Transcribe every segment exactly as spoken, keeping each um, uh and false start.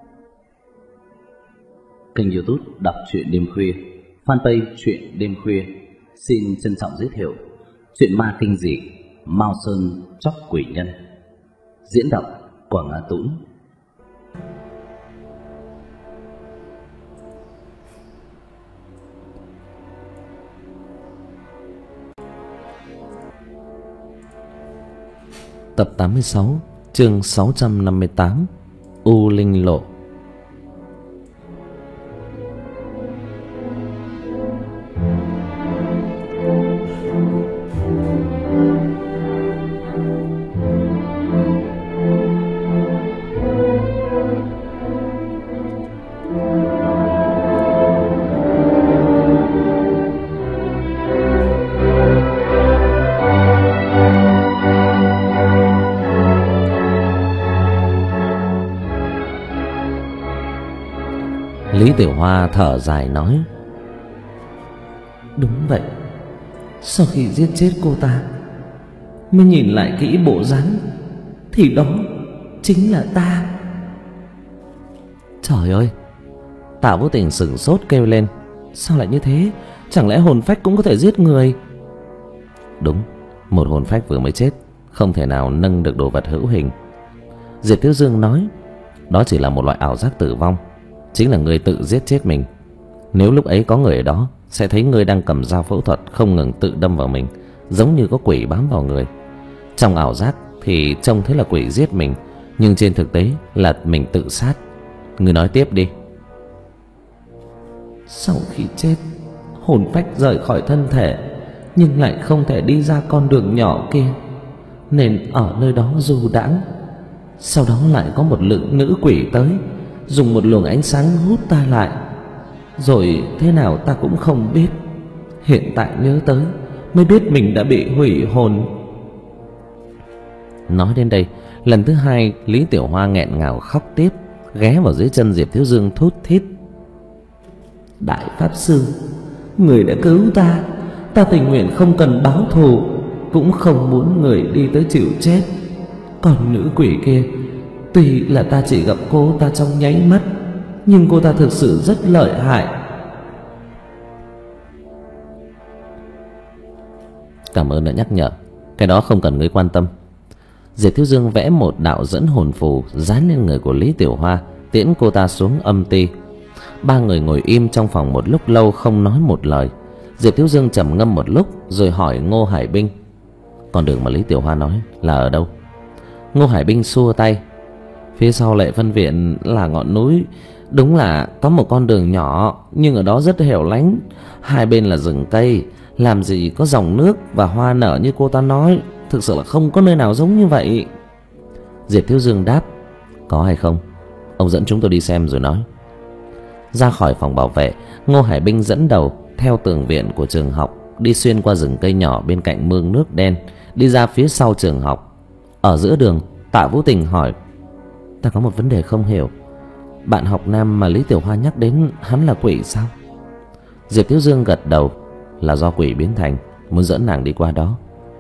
Kênh YouTube Đọc truyện đêm khuya, fanpage truyện đêm khuya xin trân trọng giới thiệu truyện ma kinh dị Mao Sơn Chóc Quỷ Nhân. Diễn đọc Quảng Á Tũng. Tập tám mươi sáu, chương sáu trăm năm mươi tám, U Linh Lộ. Lý Tiểu Hoa thở dài nói: Đúng vậy, sau khi giết chết cô ta mới nhìn lại kỹ bộ dáng thì đó chính là ta. Trời ơi! Tạ Vô Tình sửng sốt kêu lên: Sao lại như thế? Chẳng lẽ hồn phách cũng có thể giết người? Đúng, một hồn phách vừa mới chết không thể nào nâng được đồ vật hữu hình. Diệp Thiếu Dương nói: Đó chỉ là một loại ảo giác tử vong, chính là người tự giết chết mình. Nếu lúc ấy có người ở đó sẽ thấy người đang cầm dao phẫu thuật không ngừng tự đâm vào mình, giống như có quỷ bám vào người. Trong ảo giác thì trông thấy là quỷ giết mình, nhưng trên thực tế là mình tự sát. Người nói tiếp đi. Sau khi chết, hồn phách rời khỏi thân thể nhưng lại không thể đi ra con đường nhỏ kia, nên ở nơi đó du đãng. Sau đó lại có một lượng nữ quỷ tới, dùng một luồng ánh sáng hút ta lại. Rồi thế nào ta cũng không biết. Hiện tại nhớ tới mới biết mình đã bị hủy hồn. Nói đến đây, lần thứ hai Lý Tiểu Hoa nghẹn ngào khóc tiếp, ghé vào dưới chân Diệp Thiếu Dương thút thít: Đại Pháp Sư, người đã cứu ta. Ta tình nguyện không cần báo thù, cũng không muốn người đi tới chịu chết. Còn nữ quỷ kia, tuy là ta chỉ gặp cô ta trong nháy mắt, nhưng cô ta thực sự rất lợi hại. Cảm ơn đã nhắc nhở, cái đó không cần ngươi quan tâm. Diệp Thiếu Dương vẽ một đạo dẫn hồn phù dán lên người của Lý Tiểu Hoa, tiễn cô ta xuống âm ti. Ba người ngồi im trong phòng một lúc lâu không nói một lời. Diệp Thiếu Dương trầm ngâm một lúc rồi hỏi Ngô Hải Binh: Con đường mà Lý Tiểu Hoa nói là ở đâu? Ngô Hải Binh xua tay: Phía sau Lệ Phân Viện là ngọn núi. Đúng là có một con đường nhỏ, nhưng ở đó rất hẻo lánh, hai bên là rừng cây, làm gì có dòng nước và hoa nở như cô ta nói. Thực sự là không có nơi nào giống như vậy. Diệp Thiếu Dương đáp: Có hay không, ông dẫn chúng tôi đi xem rồi nói. Ra khỏi phòng bảo vệ, Ngô Hải Binh dẫn đầu theo tường viện của trường học, đi xuyên qua rừng cây nhỏ bên cạnh mương nước đen, đi ra phía sau trường học. Ở giữa đường, Tạ Vũ Tình hỏi: Ta có một vấn đề không hiểu, bạn học nam mà Lý Tiểu Hoa nhắc đến, hắn là quỷ sao? Diệp Thiếu Dương gật đầu: Là do quỷ biến thành, muốn dẫn nàng đi qua đó.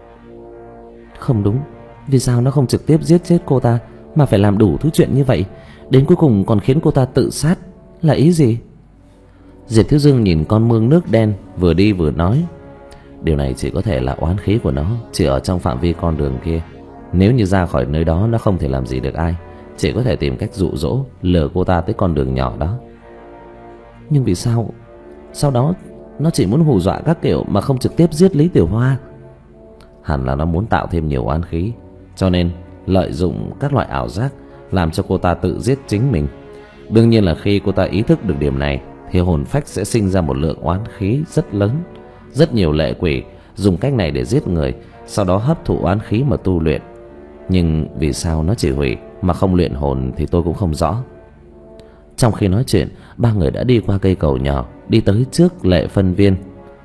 Không đúng, vì sao nó không trực tiếp giết chết cô ta, mà phải làm đủ thứ chuyện như vậy, đến cuối cùng còn khiến cô ta tự sát, là ý gì? Diệp Thiếu Dương nhìn con mương nước đen, vừa đi vừa nói: Điều này chỉ có thể là oán khí của nó, chỉ ở trong phạm vi con đường kia. Nếu như ra khỏi nơi đó, nó không thể làm gì được ai, chỉ có thể tìm cách dụ dỗ, lừa cô ta tới con đường nhỏ đó. Nhưng vì sao sau đó nó chỉ muốn hù dọa các kiểu mà không trực tiếp giết Lý Tiểu Hoa? Hẳn là nó muốn tạo thêm nhiều oán khí, cho nên lợi dụng các loại ảo giác làm cho cô ta tự giết chính mình. Đương nhiên là khi cô ta ý thức được điểm này thì hồn phách sẽ sinh ra một lượng oán khí rất lớn. Rất nhiều lệ quỷ dùng cách này để giết người, sau đó hấp thụ oán khí mà tu luyện. Nhưng vì sao nó chỉ hủy mà không luyện hồn thì tôi cũng không rõ. Trong khi nói chuyện, ba người đã đi qua cây cầu nhỏ, đi tới trước Lệ Phân Viên.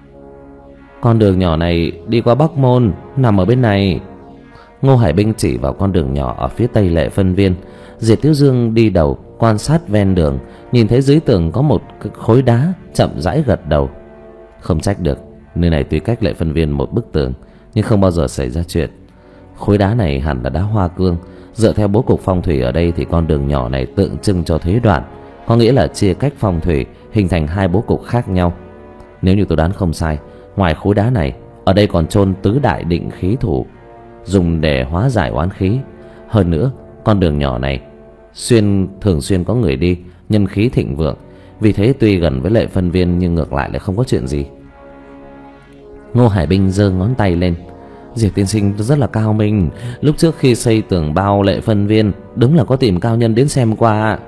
Con đường nhỏ này đi qua Bắc Môn, nằm ở bên này. Ngô Hải Binh chỉ vào con đường nhỏ ở phía tây Lệ Phân Viên. Diệp Thiếu Dương đi đầu quan sát ven đường, nhìn thấy dưới tường có một khối đá, chậm rãi gật đầu. Không trách được, nơi này tuy cách Lệ Phân Viên một bức tường nhưng không bao giờ xảy ra chuyện. Khối đá này hẳn là đá hoa cương, Dựa theo bố cục phong thủy ở đây thì con đường nhỏ này tượng trưng cho thế đoạn, có nghĩa là chia cách phong thủy, hình thành hai bố cục khác nhau. Nếu như tôi đoán không sai, ngoài khối đá này, ở đây còn chôn tứ đại định khí thủ, dùng để hóa giải oán khí. Hơn nữa, con đường nhỏ này xuyên thường xuyên có người đi, nhân khí thịnh vượng. Vì thế tuy gần với Lệ Phân Viên nhưng ngược lại lại không có chuyện gì. Ngô Hải Binh giơ ngón tay lên. Diệp tiên sinh rất là cao minh. Lúc trước khi xây tường bao Lệ Phân Viên, đúng là có tìm cao nhân đến xem qua.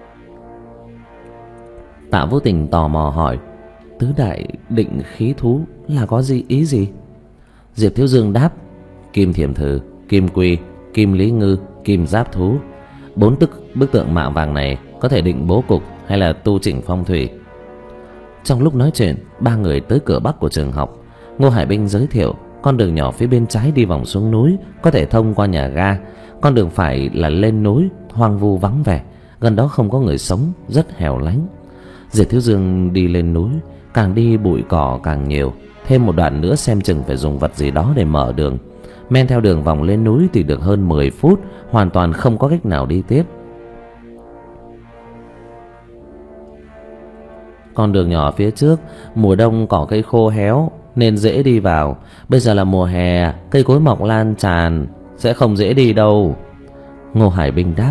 Tạ Vũ Tình tò mò hỏi, tứ đại định khí thú là có gì ý gì? Diệp Thiếu Dương đáp, kim thiềm thử, kim quy, kim lý ngư, kim giáp thú. Bốn tức bức tượng mạ vàng này có thể định bố cục hay là tu chỉnh phong thủy. Trong lúc nói chuyện, ba người tới cửa bắc của trường học. Ngô Hải Binh giới thiệu con đường nhỏ phía bên trái đi vòng xuống núi, có thể thông qua nhà ga. Con đường phải là lên núi, hoang vu vắng vẻ, gần đó không có người sống, rất hẻo lánh. Diệp Thiếu Dương đi lên núi, càng đi bụi cỏ càng nhiều. Thêm một đoạn nữa xem chừng phải dùng vật gì đó để mở đường. Men theo đường vòng lên núi thì được hơn mười phút, hoàn toàn không có cách nào đi tiếp. Con đường nhỏ phía trước, mùa đông cỏ cây khô héo nên dễ đi vào. Bây giờ là mùa hè, cây cối mọc lan tràn, sẽ không dễ đi đâu. Ngô Hải Binh đáp.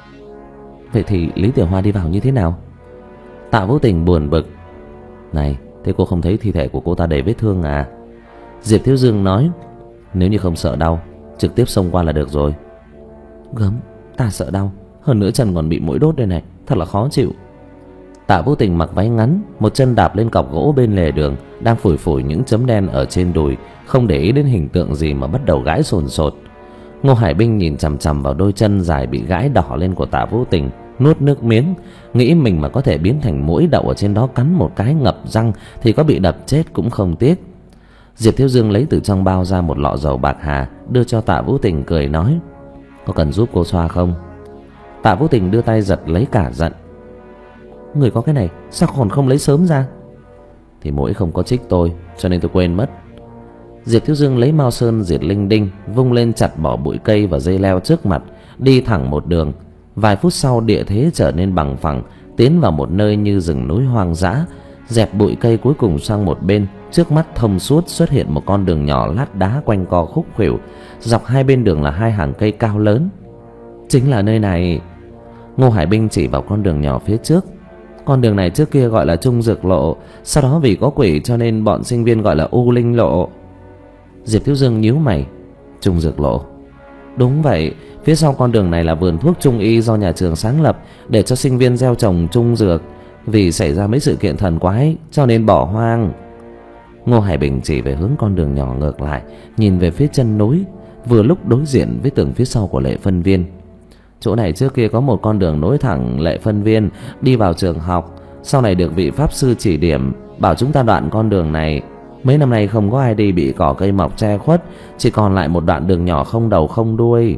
Vậy thì Lý Tiểu Hoa đi vào như thế nào? Tạ Vũ Tình buồn bực. Này, thế cô không thấy thi thể của cô ta đầy vết thương à? Diệp Thiếu Dương nói, nếu như không sợ đau, trực tiếp xông qua là được rồi. Gớm, ta sợ đau, hơn nữa chân còn bị muỗi đốt đây này, thật là khó chịu. Tạ Vũ Tình mặc váy ngắn, một chân đạp lên cọc gỗ bên lề đường, đang phủi phủi những chấm đen ở trên đùi, không để ý đến hình tượng gì mà bắt đầu gãi sồn sột. Ngô Hải Binh nhìn chằm chằm vào đôi chân dài bị gãi đỏ lên của Tạ Vũ Tình, nuốt nước miếng, nghĩ mình mà có thể biến thành muỗi đậu ở trên đó cắn một cái ngập răng thì có bị đập chết cũng không tiếc. Diệp Thiếu Dương lấy từ trong bao ra một lọ dầu bạc hà, đưa cho Tạ Vũ Tình, cười nói, có cần giúp cô xoa không? Tạ Vũ Tình đưa tay giật lấy cả giận. Người có cái này sao còn không lấy sớm ra? Thì muỗi không có trích tôi, cho nên tôi quên mất. Diệp Thiếu Dương lấy mao sơn diệt linh đinh, vung lên chặt bỏ bụi cây và dây leo trước mặt, đi thẳng một đường. Vài phút sau địa thế trở nên bằng phẳng, tiến vào một nơi như rừng núi hoang dã. Dẹp bụi cây cuối cùng sang một bên, trước mắt thông suốt xuất hiện một con đường nhỏ lát đá quanh co khúc khuỷu, dọc hai bên đường là hai hàng cây cao lớn. Chính là nơi này. Ngô Hải Binh chỉ vào con đường nhỏ phía trước. Con đường này trước kia gọi là Trung Dược Lộ, sau đó vì có quỷ cho nên bọn sinh viên gọi là U Linh Lộ. Diệp Thiếu Dương nhíu mày. Trung Dược Lộ? Đúng vậy, phía sau con đường này là vườn thuốc trung y do nhà trường sáng lập để cho sinh viên gieo trồng trung dược. Vì xảy ra mấy sự kiện thần quái cho nên bỏ hoang. Ngô Hải Bình chỉ về hướng con đường nhỏ ngược lại, nhìn về phía chân núi, vừa lúc đối diện với tường phía sau của Lệ Phân Viên. Chỗ này trước kia có một con đường nối thẳng Lệ Phân Viên đi vào trường học, sau này được vị pháp sư chỉ điểm, bảo chúng ta đoạn con đường này. Mấy năm nay không có ai đi, bị cỏ cây mọc che khuất, chỉ còn lại một đoạn đường nhỏ không đầu không đuôi.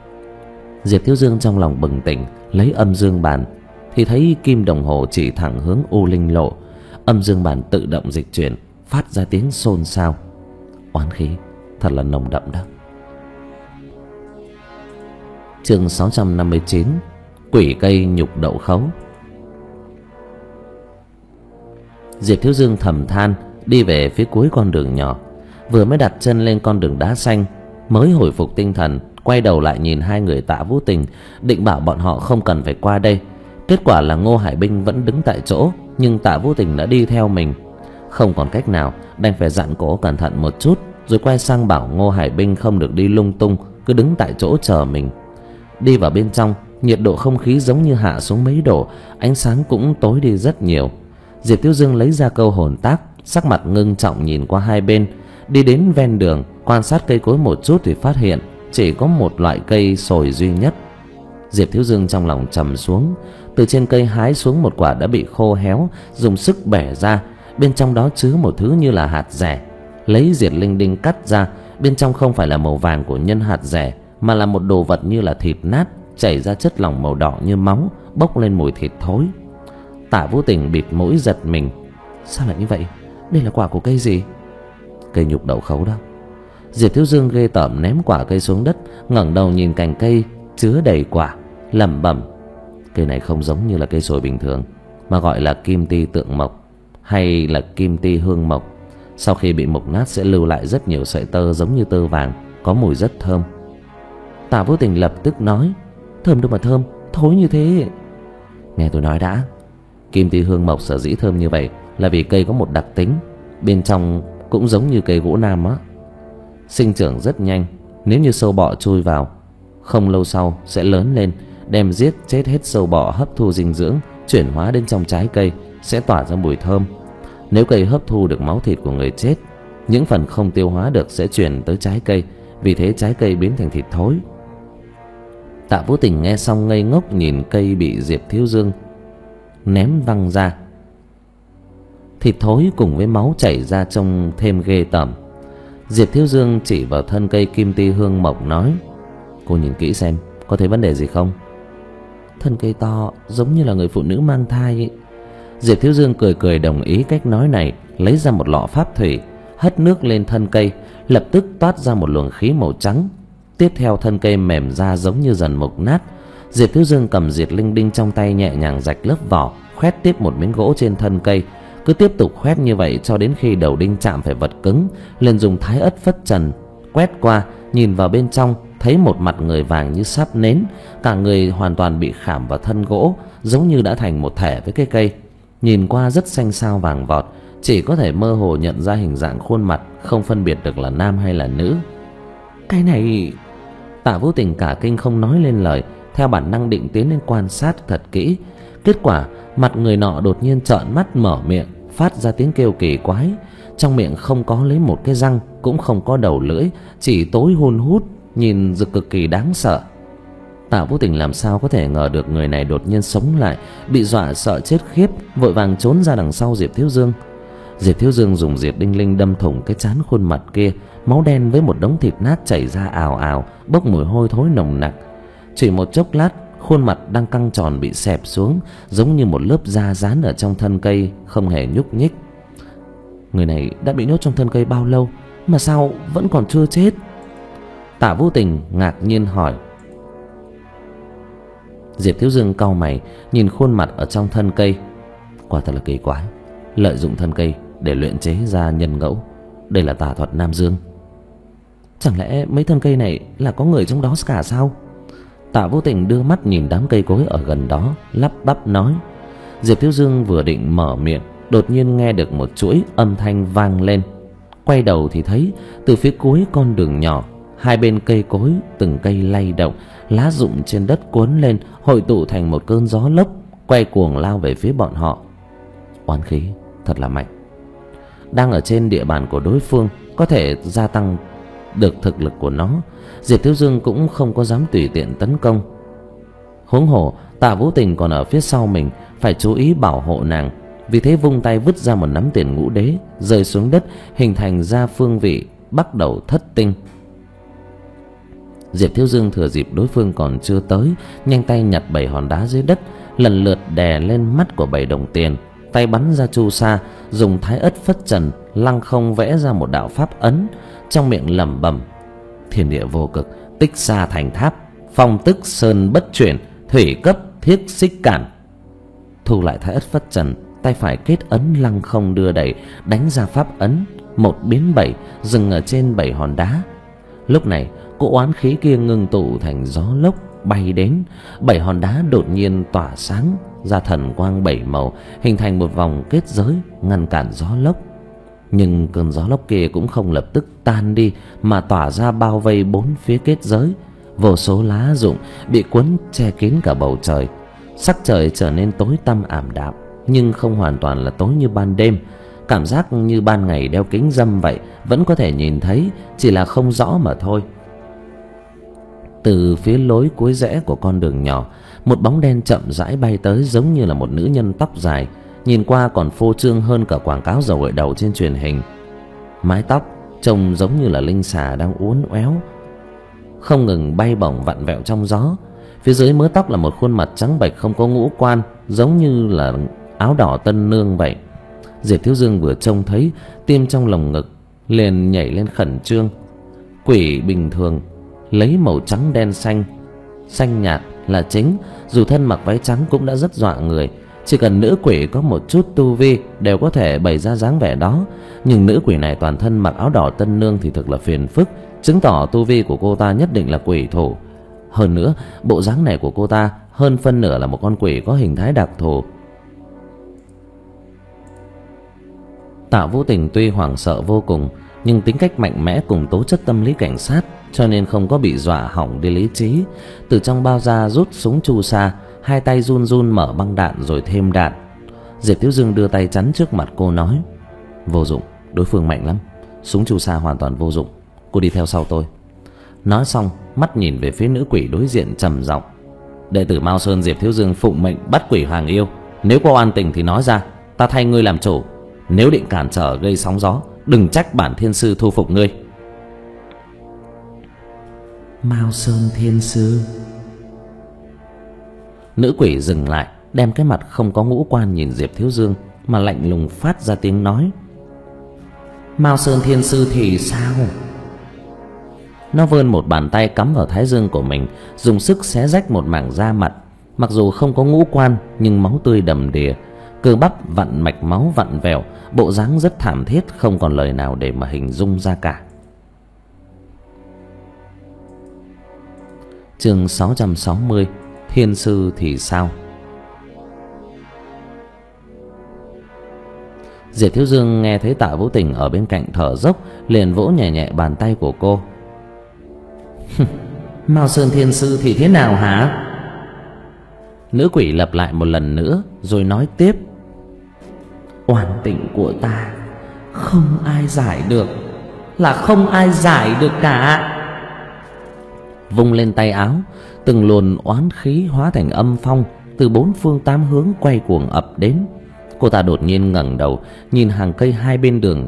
Diệp Thiếu Dương trong lòng bừng tỉnh, lấy âm dương bàn thì thấy kim đồng hồ chỉ thẳng hướng U Linh Lộ. Âm dương bàn tự động dịch chuyển, phát ra tiếng xôn xao. Oán khí thật là nồng đậm đó. Chương sáu trăm năm mươi chín, quỷ cây nhục đậu khấu. Diệp Thiếu Dương thầm than, đi về phía cuối con đường nhỏ. Vừa mới đặt chân lên con đường đá xanh, mới hồi phục tinh thần, quay đầu lại nhìn hai người Tạ Vũ Tình, định bảo bọn họ không cần phải qua đây. Kết quả là Ngô Hải Binh vẫn đứng tại chỗ, nhưng Tạ Vũ Tình đã đi theo mình. Không còn cách nào, đành phải dặn cổ cẩn thận một chút, rồi quay sang bảo Ngô Hải Binh không được đi lung tung, cứ đứng tại chỗ chờ mình. Đi vào bên trong, nhiệt độ không khí giống như hạ xuống mấy độ, ánh sáng cũng tối đi rất nhiều. Diệp Thiếu Dương lấy ra câu hồn tác, sắc mặt ngưng trọng nhìn qua hai bên. Đi đến ven đường, quan sát cây cối một chút thì phát hiện chỉ có một loại cây sồi duy nhất. Diệp Thiếu Dương trong lòng trầm xuống, từ trên cây hái xuống một quả đã bị khô héo, dùng sức bẻ ra, bên trong đó chứa một thứ như là hạt dẻ. Lấy diệt linh đinh cắt ra, bên trong không phải là màu vàng của nhân hạt dẻ, mà là một đồ vật như là thịt nát, chảy ra chất lỏng màu đỏ như máu, bốc lên mùi thịt thối. Tạ Vũ Tình bịt mũi giật mình. Sao lại như vậy? Đây là quả của cây gì? Cây nhục đậu khấu đó. Diệp Thiếu Dương ghê tởm ném quả cây xuống đất, ngẩng đầu nhìn cành cây chứa đầy quả, lẩm bẩm: cây này không giống như là cây sồi bình thường, mà gọi là kim ti tượng mộc hay là kim ti hương mộc. Sau khi bị mục nát sẽ lưu lại rất nhiều sợi tơ giống như tơ vàng, có mùi rất thơm. Tạ Vô Tình lập tức nói: thơm đâu mà thơm, thối như thế. Nghe tôi nói đã. Kim ti hương mộc sở dĩ thơm như vậy là vì cây có một đặc tính, bên trong cũng giống như cây gỗ nam á, sinh trưởng rất nhanh. Nếu như sâu bọ chui vào, không lâu sau sẽ lớn lên, đem giết chết hết sâu bọ, hấp thu dinh dưỡng, chuyển hóa đến trong trái cây, sẽ tỏa ra mùi thơm. Nếu cây hấp thu được máu thịt của người chết, những phần không tiêu hóa được sẽ chuyển tới trái cây, vì thế trái cây biến thành thịt thối. Tạ Vô Tình nghe xong ngây ngốc nhìn cây bị Diệp Thiếu Dương ném văng ra. Thịt thối cùng với máu chảy ra trông thêm ghê tởm. Diệp Thiếu Dương chỉ vào thân cây kim ti hương mộc nói: cô nhìn kỹ xem, có thấy vấn đề gì không? Thân cây to giống như là người phụ nữ mang thai ấy. Diệp Thiếu Dương cười cười đồng ý cách nói này, lấy ra một lọ pháp thủy, hất nước lên thân cây, lập tức toát ra một luồng khí màu trắng. Tiếp theo thân cây mềm ra giống như dần mục nát. Diệp Thiếu Dương cầm diệt linh đinh trong tay nhẹ nhàng rạch lớp vỏ, khoét tiếp một miếng gỗ trên thân cây. Cứ tiếp tục khoét như vậy cho đến khi đầu đinh chạm phải vật cứng, liền dùng thái ất phất trần quét qua, nhìn vào bên trong thấy một mặt người vàng như sáp nến, cả người hoàn toàn bị khảm vào thân gỗ, giống như đã thành một thể với cái cây. Nhìn qua rất xanh xao vàng vọt, chỉ có thể mơ hồ nhận ra hình dạng khuôn mặt, không phân biệt được là nam hay là nữ. Cái này... Tạ Vô Tình cả kinh không nói lên lời, theo bản năng định tiến lên quan sát thật kỹ. Kết quả mặt người nọ đột nhiên trợn mắt mở miệng, phát ra tiếng kêu kỳ quái. Trong miệng không có lấy một cái răng, cũng không có đầu lưỡi, chỉ tối hun hút, nhìn rực cực kỳ đáng sợ. Tạ Vô Tình làm sao có thể ngờ được người này đột nhiên sống lại, bị dọa sợ chết khiếp, vội vàng trốn ra đằng sau Diệp Thiếu Dương. Diệp Thiếu Dương dùng diệt đinh linh đâm thủng cái trán khuôn mặt kia, máu đen với một đống thịt nát chảy ra ào ào, bốc mùi hôi thối nồng nặc. Chỉ một chốc lát, khuôn mặt đang căng tròn bị xẹp xuống, giống như một lớp da dán ở trong thân cây, không hề nhúc nhích. Người này đã bị nhốt trong thân cây bao lâu mà sao vẫn còn chưa chết? Tạ Vô Tình ngạc nhiên hỏi. Diệp Thiếu Dương cau mày nhìn khuôn mặt ở trong thân cây. Quả thật là kỳ quái, lợi dụng thân cây để luyện chế ra nhân ngẫu, đây là tà thuật Nam Dương. Chẳng lẽ mấy thân cây này là có người trong đó cả sao? Tạ Vô Tình đưa mắt nhìn đám cây cối ở gần đó, lắp bắp nói. Diệp Thiếu Dương vừa định mở miệng, đột nhiên nghe được một chuỗi âm thanh vang lên. Quay đầu thì thấy từ phía cuối con đường nhỏ, hai bên cây cối từng cây lay động, lá rụng trên đất cuốn lên, hội tụ thành một cơn gió lốc, quay cuồng lao về phía bọn họ. Oán khí thật là mạnh. Đang ở trên địa bàn của đối phương, có thể gia tăng được thực lực của nó. Diệp Thiếu Dương cũng không có dám tùy tiện tấn công. Huống hồ Tạ Vô Tình còn ở phía sau mình, phải chú ý bảo hộ nàng. Vì thế vung tay vứt ra một nắm tiền ngũ đế, rơi xuống đất, hình thành ra phương vị bắt đầu thất tinh. Diệp Thiếu Dương thừa dịp đối phương còn chưa tới, nhanh tay nhặt bảy hòn đá dưới đất, lần lượt đè lên mắt của bảy đồng tiền, tay bắn ra chu sa, dùng thái ất phất trần lăng không vẽ ra một đạo pháp ấn, trong miệng lẩm bẩm: thiên địa vô cực, tích xa thành tháp, phong tức sơn bất chuyển, thủy cấp thiết xích cản. Thu lại thái ất phất trần, tay phải kết ấn lăng không đưa đẩy, đánh ra pháp ấn một biến bảy, dừng ở trên bảy hòn đá. Lúc này cỗ oán khí kia ngưng tụ thành gió lốc bay đến, bảy hòn đá đột nhiên tỏa sáng ra thần quang bảy màu, hình thành một vòng kết giới ngăn cản gió lốc. Nhưng cơn gió lốc kia cũng không lập tức tan đi, mà tỏa ra bao vây bốn phía kết giới. Vô số lá rụng bị cuốn che kín cả bầu trời. Sắc trời trở nên tối tăm ảm đạm, nhưng không hoàn toàn là tối như ban đêm. Cảm giác như ban ngày đeo kính râm vậy, vẫn có thể nhìn thấy, chỉ là không rõ mà thôi. Từ phía lối cuối rẽ của con đường nhỏ, một bóng đen chậm rãi bay tới, giống như là một nữ nhân tóc dài, nhìn qua còn phô trương hơn cả quảng cáo dầu gội đầu trên truyền hình. Mái tóc trông giống như là linh xà đang uốn éo, không ngừng bay bổng vặn vẹo trong gió. Phía dưới mớ tóc là một khuôn mặt trắng bệch không có ngũ quan, giống như là áo đỏ tân nương vậy. Diệp Thiếu Dương vừa trông thấy, tim trong lồng ngực liền nhảy lên khẩn trương. Quỷ bình thường lấy màu trắng đen xanh xanh nhạt là chính, dù thân mặc váy trắng cũng đã rất dọa người. Chỉ cần nữ quỷ có một chút tu vi đều có thể bày ra dáng vẻ đó. Nhưng nữ quỷ này toàn thân mặc áo đỏ tân nương thì thực là phiền phức, chứng tỏ tu vi của cô ta nhất định là quỷ thủ. Hơn nữa, bộ dáng này của cô ta hơn phân nửa là một con quỷ có hình thái đặc thù. Tạ Vũ Tình tuy hoảng sợ vô cùng, nhưng tính cách mạnh mẽ cùng tố chất tâm lý cảnh sát, cho nên không có bị dọa hỏng đi lý trí. Từ trong bao da rút súng chu sa, hai tay run run mở băng đạn rồi thêm đạn. Diệp Thiếu Dương đưa tay chắn trước mặt cô nói: "Vô dụng, đối phương mạnh lắm, súng chu sa hoàn toàn vô dụng, cô đi theo sau tôi." Nói xong, mắt nhìn về phía nữ quỷ đối diện trầm giọng: "Đệ tử Mao Sơn Diệp Thiếu Dương phụng mệnh bắt quỷ Hoàng Yêu, nếu có oan tình thì nói ra, ta thay ngươi làm chủ. Nếu định cản trở gây sóng gió, đừng trách bản thiên sư thu phục ngươi." Mao Sơn thiên sư. Nữ quỷ dừng lại, đem cái mặt không có ngũ quan nhìn Diệp Thiếu Dương mà lạnh lùng phát ra tiếng nói: Mao Sơn thiên sư thì sao? Nó vươn một bàn tay cắm vào thái dương của mình, dùng sức xé rách một mảng da mặt. Mặc dù không có ngũ quan nhưng máu tươi đầm đìa, cơ bắp vặn mạch máu vặn vẹo, bộ dáng rất thảm thiết, không còn lời nào để mà hình dung ra cả. Chương sáu trăm sáu mươi: Thiên sư thì sao? Diệp Thiếu Dương nghe thấy Tạ Vũ Tình ở bên cạnh thở dốc, liền vỗ nhẹ nhẹ bàn tay của cô. Mao Sơn thiên sư thì thế nào hả? Nữ quỷ lặp lại một lần nữa rồi nói tiếp: Oan tình của ta không ai giải được, là không ai giải được cả. Vung lên tay áo, từng luồng oán khí hóa thành âm phong từ bốn phương tám hướng quay cuồng ập đến. Cô ta đột nhiên ngẩng đầu nhìn hàng cây hai bên đường.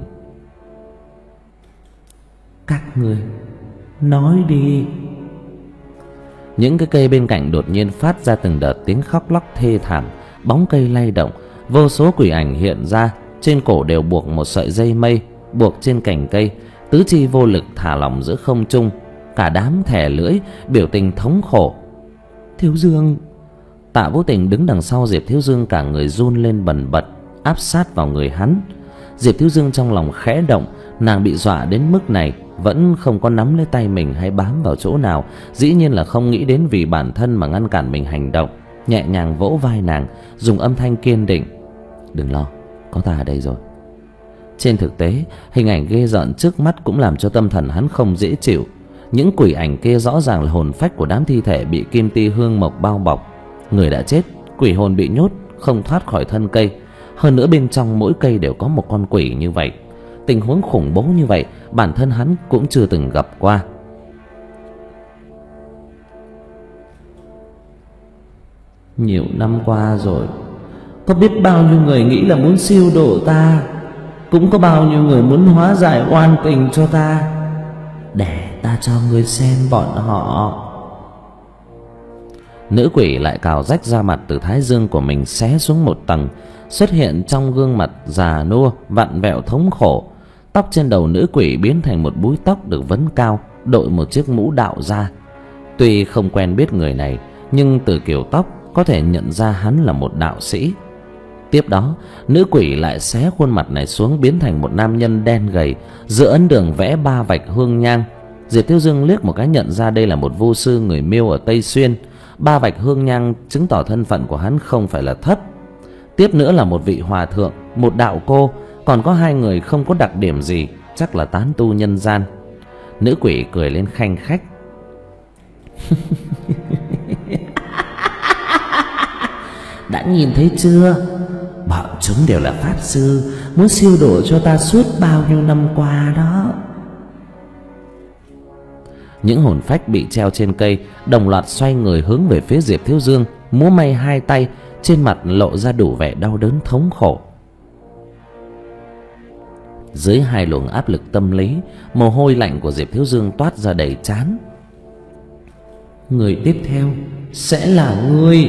Các ngươi nói đi. Những cái cây bên cạnh đột nhiên phát ra từng đợt tiếng khóc lóc thê thảm, bóng cây lay động, vô số quỷ ảnh hiện ra, trên cổ đều buộc một sợi dây mây, buộc trên cành cây, tứ chi vô lực thả lỏng giữa không trung. Cả đám thè lưỡi, biểu tình thống khổ. Thiếu Dương. Tạ Vũ Tình đứng đằng sau Diệp Thiếu Dương, cả người run lên bần bật, áp sát vào người hắn. Diệp Thiếu Dương trong lòng khẽ động, nàng bị dọa đến mức này vẫn không có nắm lấy tay mình hay bám vào chỗ nào, dĩ nhiên là không nghĩ đến vì bản thân mà ngăn cản mình hành động. Nhẹ nhàng vỗ vai nàng, dùng âm thanh kiên định: "Đừng lo, có ta ở đây rồi." Trên thực tế, hình ảnh ghê rợn trước mắt cũng làm cho tâm thần hắn không dễ chịu. Những quỷ ảnh kia rõ ràng là hồn phách của đám thi thể bị kim ti hương mộc bao bọc. Người đã chết, quỷ hồn bị nhốt, không thoát khỏi thân cây. Hơn nữa bên trong mỗi cây đều có một con quỷ như vậy. Tình huống khủng bố như vậy bản thân hắn cũng chưa từng gặp qua. Nhiều năm qua rồi, có biết bao nhiêu người nghĩ là muốn siêu độ ta, cũng có bao nhiêu người muốn hóa giải oan tình cho ta. Để ta cho ngươi xem bọn họ. Nữ quỷ lại cào rách da mặt từ thái dương của mình xé xuống một tầng, xuất hiện trong gương mặt già nua vặn vẹo thống khổ. Tóc trên đầu nữ quỷ biến thành một búi tóc được vấn cao, đội một chiếc mũ đạo ra. Tuy không quen biết người này, nhưng từ kiểu tóc có thể nhận ra hắn là một đạo sĩ. Tiếp đó, nữ quỷ lại xé khuôn mặt này xuống, biến thành một nam nhân đen gầy, giữa ấn đường vẽ ba vạch hương nhang. Diệp Thiếu Dương liếc một cái nhận ra đây là một vu sư người Miêu ở Tây Xuyên. Ba vạch hương nhang chứng tỏ thân phận của hắn không phải là thấp. Tiếp nữa là một vị hòa thượng, một đạo cô, còn có hai người không có đặc điểm gì, chắc là tán tu nhân gian. Nữ quỷ cười lên khanh khách. Đã nhìn thấy chưa? Bọn chúng đều là pháp sư, muốn siêu độ cho ta suốt bao nhiêu năm qua đó. Những hồn phách bị treo trên cây đồng loạt xoay người hướng về phía Diệp Thiếu Dương, múa may hai tay, trên mặt lộ ra đủ vẻ đau đớn thống khổ. Dưới hai luồng áp lực tâm lý, mồ hôi lạnh của Diệp Thiếu Dương toát ra đầy trán. Người tiếp theo sẽ là ngươi.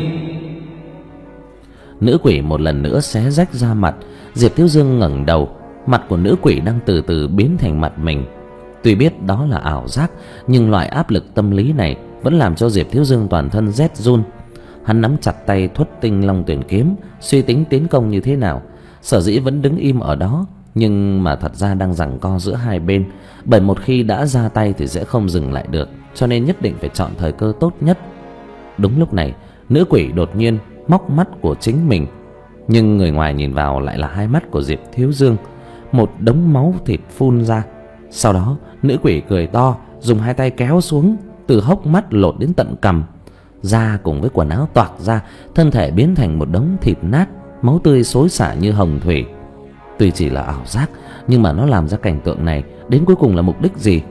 Nữ quỷ một lần nữa xé rách da mặt. Diệp Thiếu Dương ngẩng đầu, mặt của nữ quỷ đang từ từ biến thành mặt mình. Tuy biết đó là ảo giác, nhưng loại áp lực tâm lý này vẫn làm cho Diệp Thiếu Dương toàn thân rét run. Hắn nắm chặt tay Thuất Tinh Long Tuyển kiếm, suy tính tiến công như thế nào. Sở dĩ vẫn đứng im ở đó, nhưng mà thật ra đang giằng co giữa hai bên, bởi một khi đã ra tay thì sẽ không dừng lại được, cho nên nhất định phải chọn thời cơ tốt nhất. Đúng lúc này, nữ quỷ đột nhiên móc mắt của chính mình, nhưng người ngoài nhìn vào lại là hai mắt của Diệp Thiếu Dương. Một đống máu thịt phun ra. Sau đó nữ quỷ cười to, dùng hai tay kéo xuống, từ hốc mắt lột đến tận cằm. Da cùng với quần áo toạc ra, thân thể biến thành một đống thịt nát, máu tươi xối xả như hồng thủy. Tuy chỉ là ảo giác, nhưng mà nó làm ra cảnh tượng này đến cuối cùng là mục đích gì?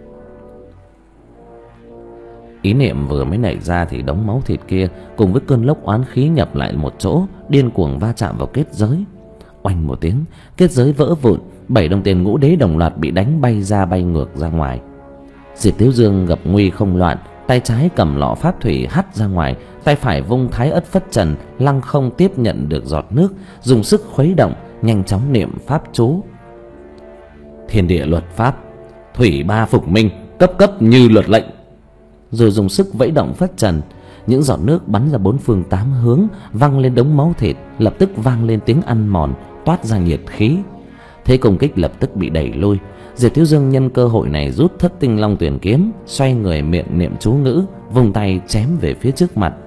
Ý niệm vừa mới nảy ra thì đống máu thịt kia cùng với cơn lốc oán khí nhập lại một chỗ, điên cuồng va chạm vào kết giới. Oanh một tiếng, kết giới vỡ vụn, bảy đồng tiền ngũ đế đồng loạt bị đánh bay ra, bay ngược ra ngoài. Diệp Thiếu Dương gặp nguy không loạn, tay trái cầm lọ pháp thủy hắt ra ngoài, tay phải vung thái ất phất trần lăng không tiếp nhận được giọt nước, dùng sức khuấy động, nhanh chóng niệm pháp chú. Thiên địa luật pháp, thủy ba phục minh, cấp cấp như luật lệnh. Rồi dùng sức vẫy động phất trần, những giọt nước bắn ra bốn phương tám hướng, văng lên đống máu thịt, lập tức vang lên tiếng ăn mòn, toát ra nhiệt khí. Thế công kích lập tức bị đẩy lui. Diệp Thiếu Dương nhân cơ hội này rút Thất Tinh Long Tuyển kiếm, xoay người miệng niệm chú ngữ, vùng tay chém về phía trước mặt.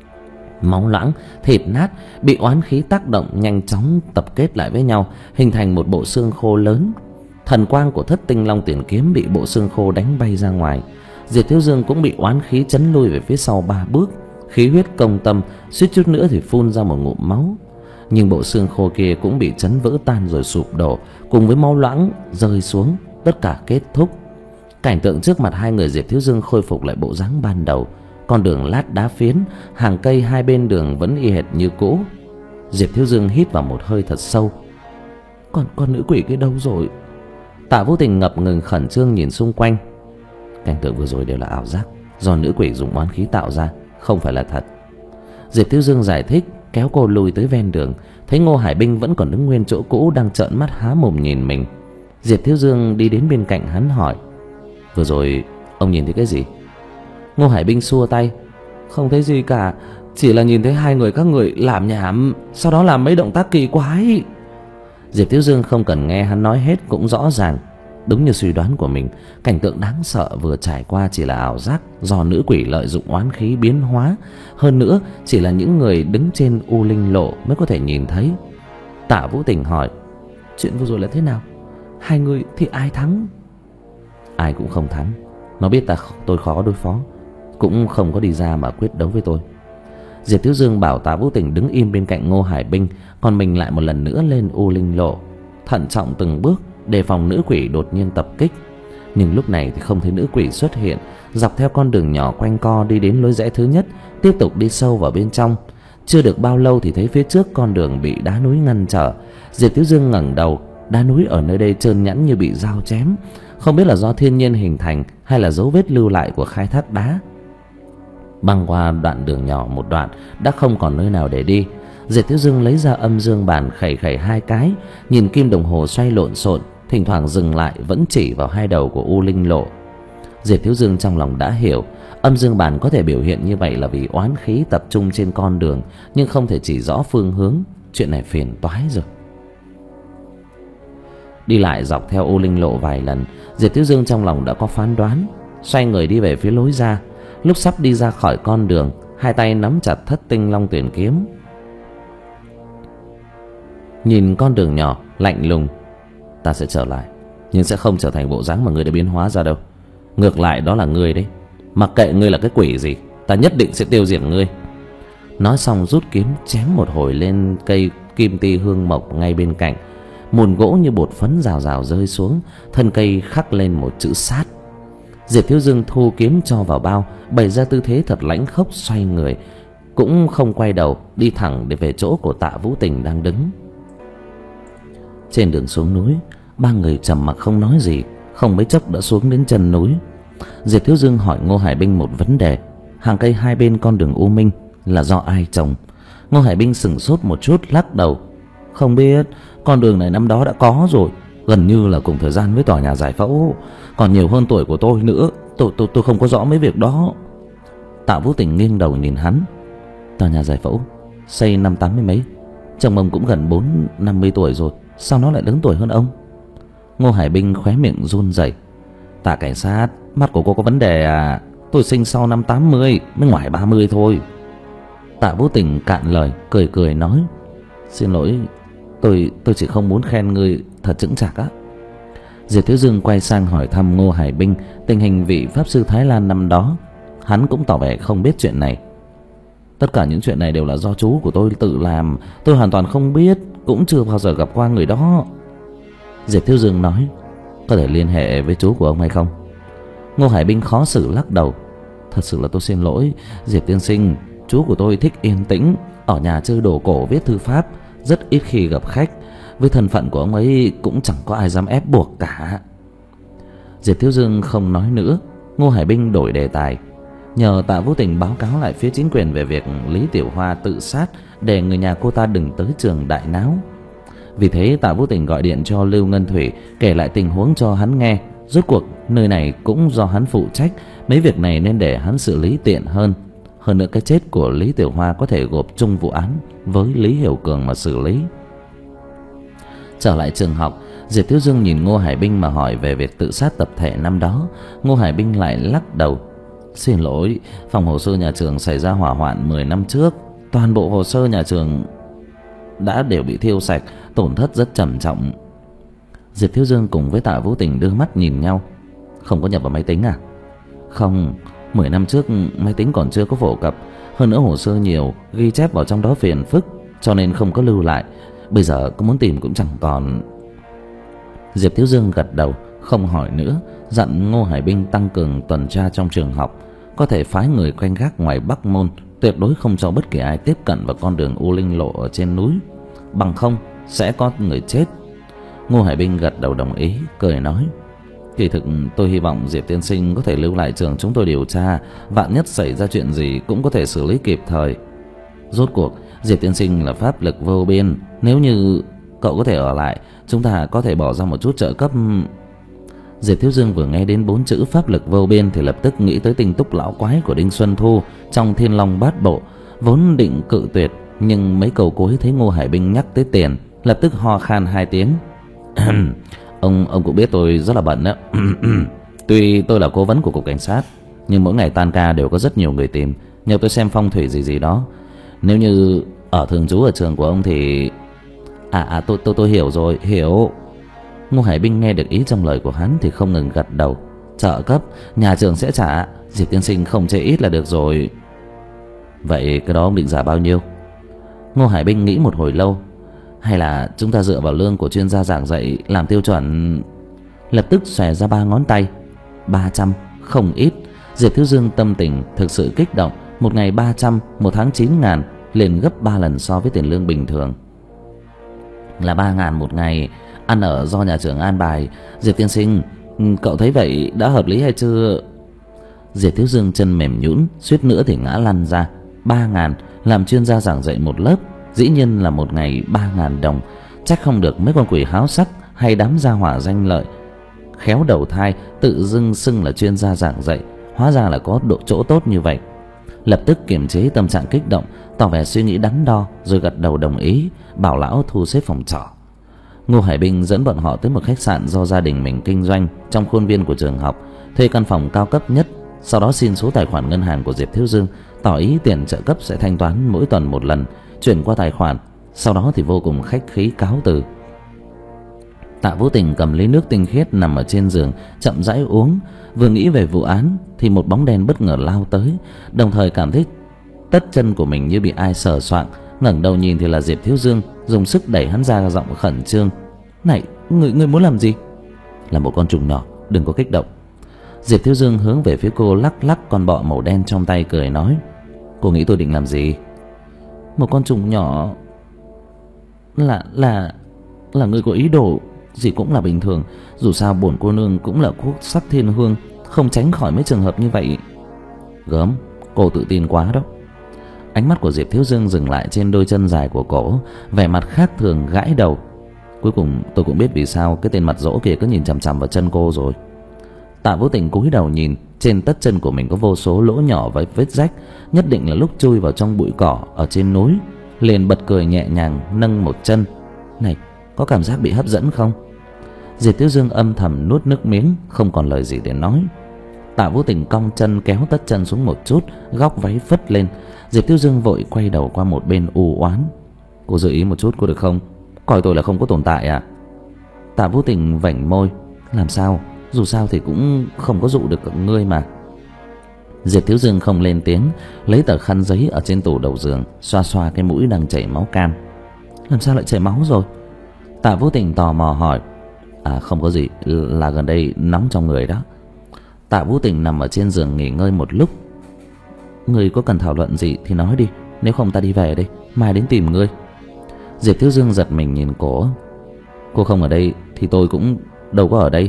Máu loãng, thịt nát bị oán khí tác động nhanh chóng tập kết lại với nhau, hình thành một bộ xương khô lớn. Thần quang của Thất Tinh Long Tuyển kiếm bị bộ xương khô đánh bay ra ngoài. Diệp Thiếu Dương cũng bị oán khí chấn lui về phía sau ba bước, khí huyết công tâm, suýt chút nữa thì phun ra một ngụm máu. Nhưng bộ xương khô kia cũng bị chấn vỡ tan rồi sụp đổ, cùng với máu loãng rơi xuống, tất cả kết thúc. Cảnh tượng trước mặt hai người Diệp Thiếu Dương khôi phục lại bộ dáng ban đầu. Con đường lát đá phiến, hàng cây hai bên đường vẫn y hệt như cũ. Diệp Thiếu Dương hít vào một hơi thật sâu. Còn con nữ quỷ kia đâu rồi? Tạ Vũ Tình ngập ngừng khẩn trương nhìn xung quanh. Cảnh tượng vừa rồi đều là ảo giác, do nữ quỷ dùng oán khí tạo ra, không phải là thật. Diệp Thiếu Dương giải thích, kéo cô lùi tới ven đường. Thấy Ngô Hải Binh vẫn còn đứng nguyên chỗ cũ, đang trợn mắt há mồm nhìn mình. Diệp Thiếu Dương đi đến bên cạnh hắn hỏi, vừa rồi ông nhìn thấy cái gì? Ngô Hải Binh xua tay, không thấy gì cả, chỉ là nhìn thấy hai người các người làm nhảm, sau đó làm mấy động tác kỳ quái. Diệp Thiếu Dương không cần nghe hắn nói hết cũng rõ ràng. Đúng như suy đoán của mình, cảnh tượng đáng sợ vừa trải qua chỉ là ảo giác do nữ quỷ lợi dụng oán khí biến hóa. Hơn nữa chỉ là những người đứng trên U Linh Lộ mới có thể nhìn thấy. Tạ Vũ Tình hỏi, chuyện vừa rồi là thế nào? Hai người thì ai thắng? Ai cũng không thắng. Nó biết ta tôi khó đối phó, cũng không có đi ra mà quyết đấu với tôi. Diệp Thiếu Dương bảo Tạ Vũ Tình đứng im bên cạnh Ngô Hải Binh, còn mình lại một lần nữa lên U Linh Lộ, thận trọng từng bước, đề phòng nữ quỷ đột nhiên tập kích. Nhưng lúc này thì không thấy nữ quỷ xuất hiện. Dọc theo con đường nhỏ quanh co đi đến lối rẽ thứ nhất, tiếp tục đi sâu vào bên trong. Chưa được bao lâu thì thấy phía trước con đường bị đá núi ngăn trở. Diệp Thiếu Dương ngẩng đầu, đá núi ở nơi đây trơn nhẵn như bị dao chém, không biết là do thiên nhiên hình thành hay là dấu vết lưu lại của khai thác đá. Băng qua đoạn đường nhỏ một đoạn đã không còn nơi nào để đi. Diệp Thiếu Dương lấy ra âm dương bàn khẩy khẩy hai cái, nhìn kim đồng hồ xoay lộn xộn, thỉnh thoảng dừng lại vẫn chỉ vào hai đầu của U Linh Lộ. Diệp Thiếu Dương trong lòng đã hiểu, âm dương bàn có thể biểu hiện như vậy là vì oán khí tập trung trên con đường, nhưng không thể chỉ rõ phương hướng. Chuyện này phiền toái rồi. Đi lại dọc theo U Linh Lộ vài lần, Diệp Thiếu Dương trong lòng đã có phán đoán, xoay người đi về phía lối ra. Lúc sắp đi ra khỏi con đường, hai tay nắm chặt Thất Tinh Long Tuyển kiếm, nhìn con đường nhỏ lạnh lùng. Ta sẽ trở lại, nhưng sẽ không trở thành bộ dáng mà ngươi đã biến hóa ra đâu. Ngược lại đó là ngươi đấy. Mặc kệ ngươi là cái quỷ gì, ta nhất định sẽ tiêu diệt ngươi. Nói xong rút kiếm chém một hồi lên cây kim ti hương mộc ngay bên cạnh. Mùn gỗ như bột phấn rào rào rơi xuống, thân cây khắc lên một chữ sát. Diệp Thiếu Dương thu kiếm cho vào bao, bày ra tư thế thật lãnh khốc, xoay người, cũng không quay đầu, đi thẳng để về chỗ của Tạ Vũ Tình đang đứng. Trên đường xuống núi, ba người trầm mặc không nói gì, không mấy chốc đã xuống đến chân núi. Diệp Thiếu Dương hỏi Ngô Hải Binh một vấn đề, hàng cây hai bên con đường U Minh là do ai trồng? Ngô Hải Binh sững sốt một chút, lắc đầu, không biết, con đường này năm đó đã có rồi, gần như là cùng thời gian với tòa nhà giải phẫu, còn nhiều hơn tuổi của tôi nữa, tôi tôi tôi không có rõ mấy việc đó. Tạ Vũ Tình nghiêng đầu nhìn hắn. Tòa nhà giải phẫu xây năm tám mươi mấy, chồng ông cũng gần bốn năm mươi tuổi rồi, sao nó lại lớn tuổi hơn ông? Ngô Hải Binh khóe miệng run rẩy. Tạ cảnh sát, mắt của cô có vấn đề à? Tôi sinh sau năm tám mươi, mới ngoài ba mươi thôi. Tạ Vũ Tình cạn lời, cười cười nói: Xin lỗi, tôi tôi chỉ không muốn khen ngươi thật chững chạc á. Diệp Thiếu Dương quay sang hỏi thăm Ngô Hải Binh tình hình vị pháp sư Thái Lan năm đó. Hắn cũng tỏ vẻ không biết chuyện này. Tất cả những chuyện này đều là do chú của tôi tự làm, tôi hoàn toàn không biết, cũng chưa bao giờ gặp qua người đó. Diệp Thiếu Dương nói: Có thể liên hệ với chú của ông hay không? Ngô Hải Binh khó xử lắc đầu: Thật sự là tôi xin lỗi Diệp tiên sinh, chú của tôi thích yên tĩnh, ở nhà chơi đồ cổ viết thư pháp, rất ít khi gặp khách. Với thân phận của ông ấy cũng chẳng có ai dám ép buộc cả. Diệp Thiếu Dương không nói nữa. Ngô Hải Binh đổi đề tài, nhờ Tạ Vũ Tình báo cáo lại phía chính quyền về việc Lý Tiểu Hoa tự sát, để người nhà cô ta đừng tới trường đại náo. Vì thế Tạ Vũ Tình gọi điện cho Lưu Ngân Thủy, kể lại tình huống cho hắn nghe. Rốt cuộc nơi này cũng do hắn phụ trách, mấy việc này nên để hắn xử lý tiện hơn. Hơn nữa cái chết của Lý Tiểu Hoa có thể gộp chung vụ án với Lý Hiểu Cường mà xử lý. Trở lại trường học, Diệp Thiếu Dương nhìn Ngô Hải Binh mà hỏi về việc tự sát tập thể năm đó. Ngô Hải Binh lại lắc đầu: Xin lỗi, phòng hồ sơ nhà trường xảy ra hỏa hoạn mười năm trước, toàn bộ hồ sơ nhà trường đã đều bị thiêu sạch, tổn thất rất trầm trọng. Diệp Thiếu Dương cùng với Tạ Vũ Tình đưa mắt nhìn nhau. Không có nhập vào máy tính à? Không, mười năm trước máy tính còn chưa có phổ cập, hơn nữa hồ sơ nhiều, ghi chép vào trong đó phiền phức, cho nên không có lưu lại. Bây giờ có muốn tìm cũng chẳng còn. Diệp Thiếu Dương gật đầu, không hỏi nữa, dặn Ngô Hải Binh tăng cường tuần tra trong trường học, có thể phái người canh gác ngoài Bắc Môn, tuyệt đối không cho bất kỳ ai tiếp cận vào con đường U Linh Lộ ở trên núi, bằng không sẽ có người chết. Ngô Hải Binh gật đầu đồng ý, cười nói: Kỳ thực tôi hy vọng Diệp tiên sinh có thể lưu lại trường chúng tôi điều tra, vạn nhất xảy ra chuyện gì cũng có thể xử lý kịp thời. Rốt cuộc Diệp tiên sinh là pháp lực vô biên, nếu như cậu có thể ở lại, chúng ta có thể bỏ ra một chút trợ cấp. Diệp Thiếu Dương vừa nghe đến bốn chữ pháp lực vô biên thì lập tức nghĩ tới tinh túc lão quái của Đinh Xuân Thu trong Thiên Long Bát Bộ, vốn định cự tuyệt, nhưng mấy câu cuối thấy Ngô Hải Binh nhắc tới tiền, lập tức ho khan hai tiếng. Ông ông cũng biết tôi rất là bận đó. Tuy tôi là cố vấn của cục cảnh sát, nhưng mỗi ngày tan ca đều có rất nhiều người tìm, nhờ tôi xem phong thủy gì gì đó. Nếu như ở thường trú ở trường của ông thì... À à tôi tôi tôi hiểu rồi, hiểu. Ngô Hải Binh nghe được ý trong lời của hắn thì không ngừng gật đầu. Trợ cấp, nhà trường sẽ trả, Diệp tiên sinh không chê ít là được rồi. Vậy cái đó ông định trả bao nhiêu? Ngô Hải Binh nghĩ một hồi lâu. Hay là chúng ta dựa vào lương của chuyên gia giảng dạy làm tiêu chuẩn? Lập tức xòe ra ba ngón tay. Ba trăm, không ít. Diệp Thiếu Dương tâm tình thực sự kích động. Một ngày ba trăm, một tháng chín ngàn, liền gấp ba lần so với tiền lương bình thường. Là ba ngàn một ngày, ăn ở do nhà trường an bài. Diệp tiên sinh, cậu thấy vậy đã hợp lý hay chưa? Diệp Thiếu Dương chân mềm nhũn, suýt nữa thì ngã lăn ra. Ba ngàn làm chuyên gia giảng dạy một lớp, dĩ nhiên là một ngày ba ngàn đồng. Chắc không được mấy con quỷ háo sắc hay đám gia hỏa danh lợi khéo đầu thai tự dưng xưng là chuyên gia giảng dạy, hóa ra là có độ chỗ tốt như vậy. Lập tức kiềm chế tâm trạng kích động, tỏ vẻ suy nghĩ đắn đo, rồi gật đầu đồng ý, bảo lão thu xếp phòng trọ. Ngô Hải Binh dẫn bọn họ tới một khách sạn do gia đình mình kinh doanh trong khuôn viên của trường học, thuê căn phòng cao cấp nhất, sau đó xin số tài khoản ngân hàng của Diệp Thiếu Dương, tỏ ý tiền trợ cấp sẽ thanh toán mỗi tuần một lần, chuyển qua tài khoản. Sau đó thì vô cùng khách khí cáo từ. Tạ Vũ Tình cầm lấy nước tinh khiết nằm ở trên giường chậm rãi uống. Vừa nghĩ về vụ án thì một bóng đen bất ngờ lao tới, đồng thời cảm thấy tất chân của mình như bị ai sờ soạng. Ngẩng đầu nhìn thì là Diệp Thiếu Dương, dùng sức đẩy hắn ra, giọng khẩn trương: "Này, người người muốn làm gì?" "Là một con trùng nhỏ, đừng có kích động." Diệp Thiếu Dương hướng về phía cô, lắc lắc con bọ màu đen trong tay, cười nói: "Cô nghĩ tôi định làm gì?" "Một con trùng nhỏ là là là người có ý đồ gì cũng là bình thường. Dù sao bổn cô nương cũng là quốc sắc thiên hương, không tránh khỏi mấy trường hợp như vậy." "Gớm, cô tự tin quá đó." Ánh mắt của Diệp Thiếu Dương dừng lại trên đôi chân dài của cổ, vẻ mặt khác thường, gãi đầu. "Cuối cùng tôi cũng biết vì sao cái tên mặt dỗ kia cứ nhìn chằm chằm vào chân cô rồi." Tạ Vũ Tình cúi đầu nhìn, trên tất chân của mình có vô số lỗ nhỏ và vết rách, nhất định là lúc chui vào trong bụi cỏ ở trên núi. Liền bật cười nhẹ nhàng, nâng một chân. Này, có cảm giác bị hấp dẫn không? Diệp Thiếu Dương âm thầm nuốt nước miếng, không còn lời gì để nói. Tạ Vũ Tình cong chân kéo tất chân xuống một chút, góc váy phất lên. Diệp Thiếu Dương vội quay đầu qua một bên u oán. Cô dự ý một chút có được không? Coi tôi là không có tồn tại à? Tạ Vũ Tình vảnh môi. Làm sao? Dù sao thì cũng không có dụ được ngươi mà. Diệp Thiếu Dương không lên tiếng, lấy tờ khăn giấy ở trên tủ đầu giường, xoa xoa cái mũi đang chảy máu cam. Làm sao lại chảy máu rồi? Tạ Vũ Tình tò mò hỏi. À không có gì, là gần đây nóng trong người đó. Tạ Vũ Tình nằm ở trên giường nghỉ ngơi một lúc. Ngươi có cần thảo luận gì thì nói đi, nếu không ta đi về đây, mai đến tìm ngươi. Diệp Thiếu Dương giật mình nhìn cô. Cô không ở đây thì tôi cũng đâu có ở đây.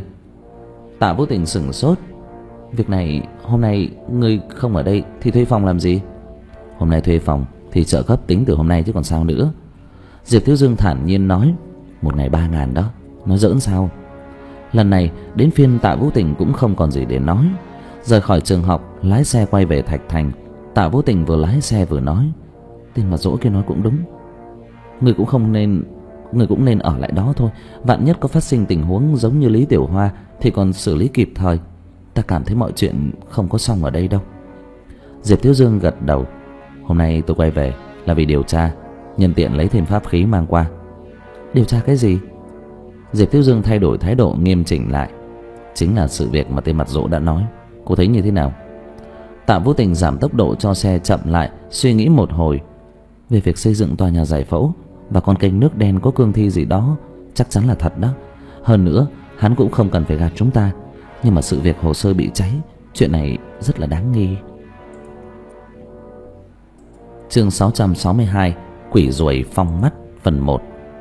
Tạ Vũ Tình sửng sốt. Việc này hôm nay ngươi không ở đây thì thuê phòng làm gì? Hôm nay thuê phòng thì trợ cấp tính từ hôm nay chứ còn sao nữa. Diệp Thiếu Dương thản nhiên nói. Một ngày ba ngàn đó, nói giỡn sao? Lần này đến phiên Tạ Vũ Tình cũng không còn gì để nói. Rời khỏi trường học, lái xe quay về Thạch Thành. Tạ Vũ Tình vừa lái xe vừa nói. Tên mặt dỗ kia nói cũng đúng. Người cũng không nên Người cũng nên ở lại đó thôi. Vạn nhất có phát sinh tình huống giống như Lý Tiểu Hoa thì còn xử lý kịp thời. Ta cảm thấy mọi chuyện không có xong ở đây đâu. Diệp Thiếu Dương gật đầu. Hôm nay tôi quay về là vì điều tra, nhân tiện lấy thêm pháp khí mang qua. Điều tra cái gì? Diệp Thiếu Dương thay đổi thái độ nghiêm chỉnh lại. Chính là sự việc mà tên mặt dỗ đã nói. Cô thấy như thế nào? Tạ Vũ Tình giảm tốc độ cho xe chậm lại, suy nghĩ một hồi. Về việc xây dựng tòa nhà giải phẫu và con kênh nước đen có cương thi gì đó, chắc chắn là thật đó. Hơn nữa hắn cũng không cần phải gạt chúng ta. Nhưng mà sự việc hồ sơ bị cháy, chuyện này rất là đáng nghi. Chương sáu trăm sáu mươi hai, Quỷ ruồi phong mắt, phần một.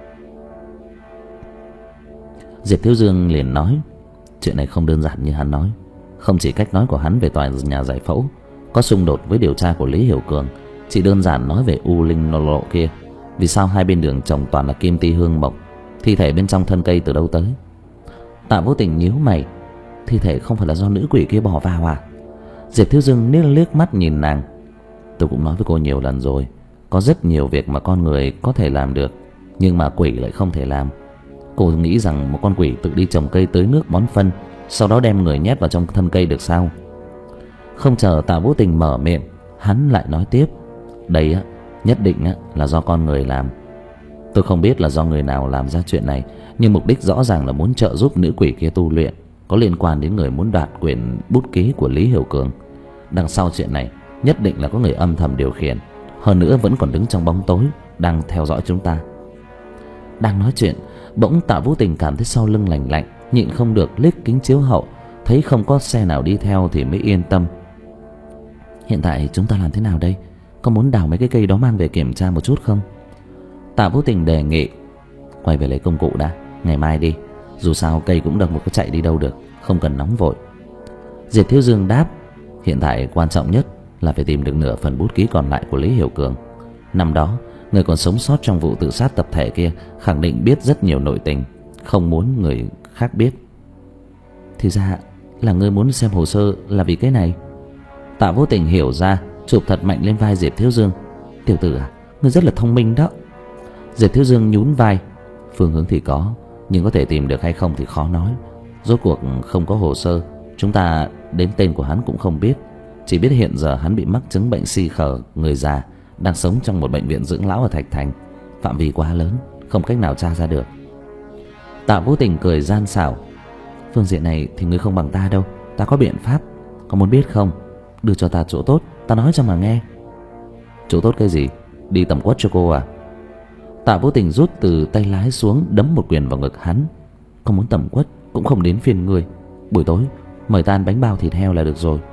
Diệp Thiếu Dương liền nói. Chuyện này không đơn giản như hắn nói. Không chỉ cách nói của hắn về tòa nhà giải phẫu có xung đột với điều tra của Lý Hiểu Cường, chỉ đơn giản nói về U Linh Nô Lộ kia. Vì sao hai bên đường trồng toàn là kim ti hương mộc? Thi thể bên trong thân cây từ đâu tới? Tạ Vũ Tình nhíu mày. Thi thể không phải là do nữ quỷ kia bỏ vào à? Diệp Thiếu Dương liếc liếc mắt nhìn nàng. Tôi cũng nói với cô nhiều lần rồi, có rất nhiều việc mà con người có thể làm được, nhưng mà quỷ lại không thể làm. Cô nghĩ rằng một con quỷ tự đi trồng cây, tưới nước, bón phân, sau đó đem người nhét vào trong thân cây được sao? Không chờ Tạ Vũ Tình mở miệng, hắn lại nói tiếp. Đây á, nhất định á, là do con người làm. Tôi không biết là do người nào làm ra chuyện này, nhưng mục đích rõ ràng là muốn trợ giúp nữ quỷ kia tu luyện, có liên quan đến người muốn đoạt quyền bút ký của Lý Hiểu Cường. Đằng sau chuyện này nhất định là có người âm thầm điều khiển, hơn nữa vẫn còn đứng trong bóng tối, đang theo dõi chúng ta. Đang nói chuyện, bỗng Tạ Vũ Tình cảm thấy sau lưng lạnh lạnh, nhịn không được liếc kính chiếu hậu, thấy không có xe nào đi theo thì mới yên tâm. Hiện tại chúng ta làm thế nào đây? Có muốn đào mấy cái cây đó mang về kiểm tra một chút không? Tạ Vũ Tình đề nghị. Quay về lấy công cụ đã, ngày mai đi. Dù sao cây cũng đâu có chạy đi đâu được, không cần nóng vội. Diệp Thiếu Dương đáp. Hiện tại quan trọng nhất là phải tìm được nửa phần bút ký còn lại của Lý Hiểu Cường. Năm đó người còn sống sót trong vụ tự sát tập thể kia khẳng định biết rất nhiều nội tình, không muốn người khác biết. Thì ra là ngươi muốn xem hồ sơ là vì cái này. Tạ Vũ Tình hiểu ra, chụp thật mạnh lên vai Diệp Thiếu Dương. Tiểu tử à, ngươi rất là thông minh đó. Diệp Thiếu Dương nhún vai. Phương hướng thì có, nhưng có thể tìm được hay không thì khó nói. Rốt cuộc không có hồ sơ, chúng ta đến tên của hắn cũng không biết. Chỉ biết hiện giờ hắn bị mắc chứng bệnh si khở người già, đang sống trong một bệnh viện dưỡng lão ở Thạch Thành. Phạm vi quá lớn, không cách nào tra ra được. Tạ Vũ Tình cười gian xảo. Phương diện này thì ngươi không bằng ta đâu, ta có biện pháp. Có muốn biết không? Đưa cho ta chỗ tốt, ta nói cho mà nghe. Chỗ tốt cái gì? Đi tầm quất cho cô à? Tạ Vũ Tình rút từ tay lái xuống, đấm một quyền vào ngực hắn. Không muốn tầm quất cũng không đến phiên ngươi. Buổi tối mời ta ăn bánh bao thịt heo là được rồi.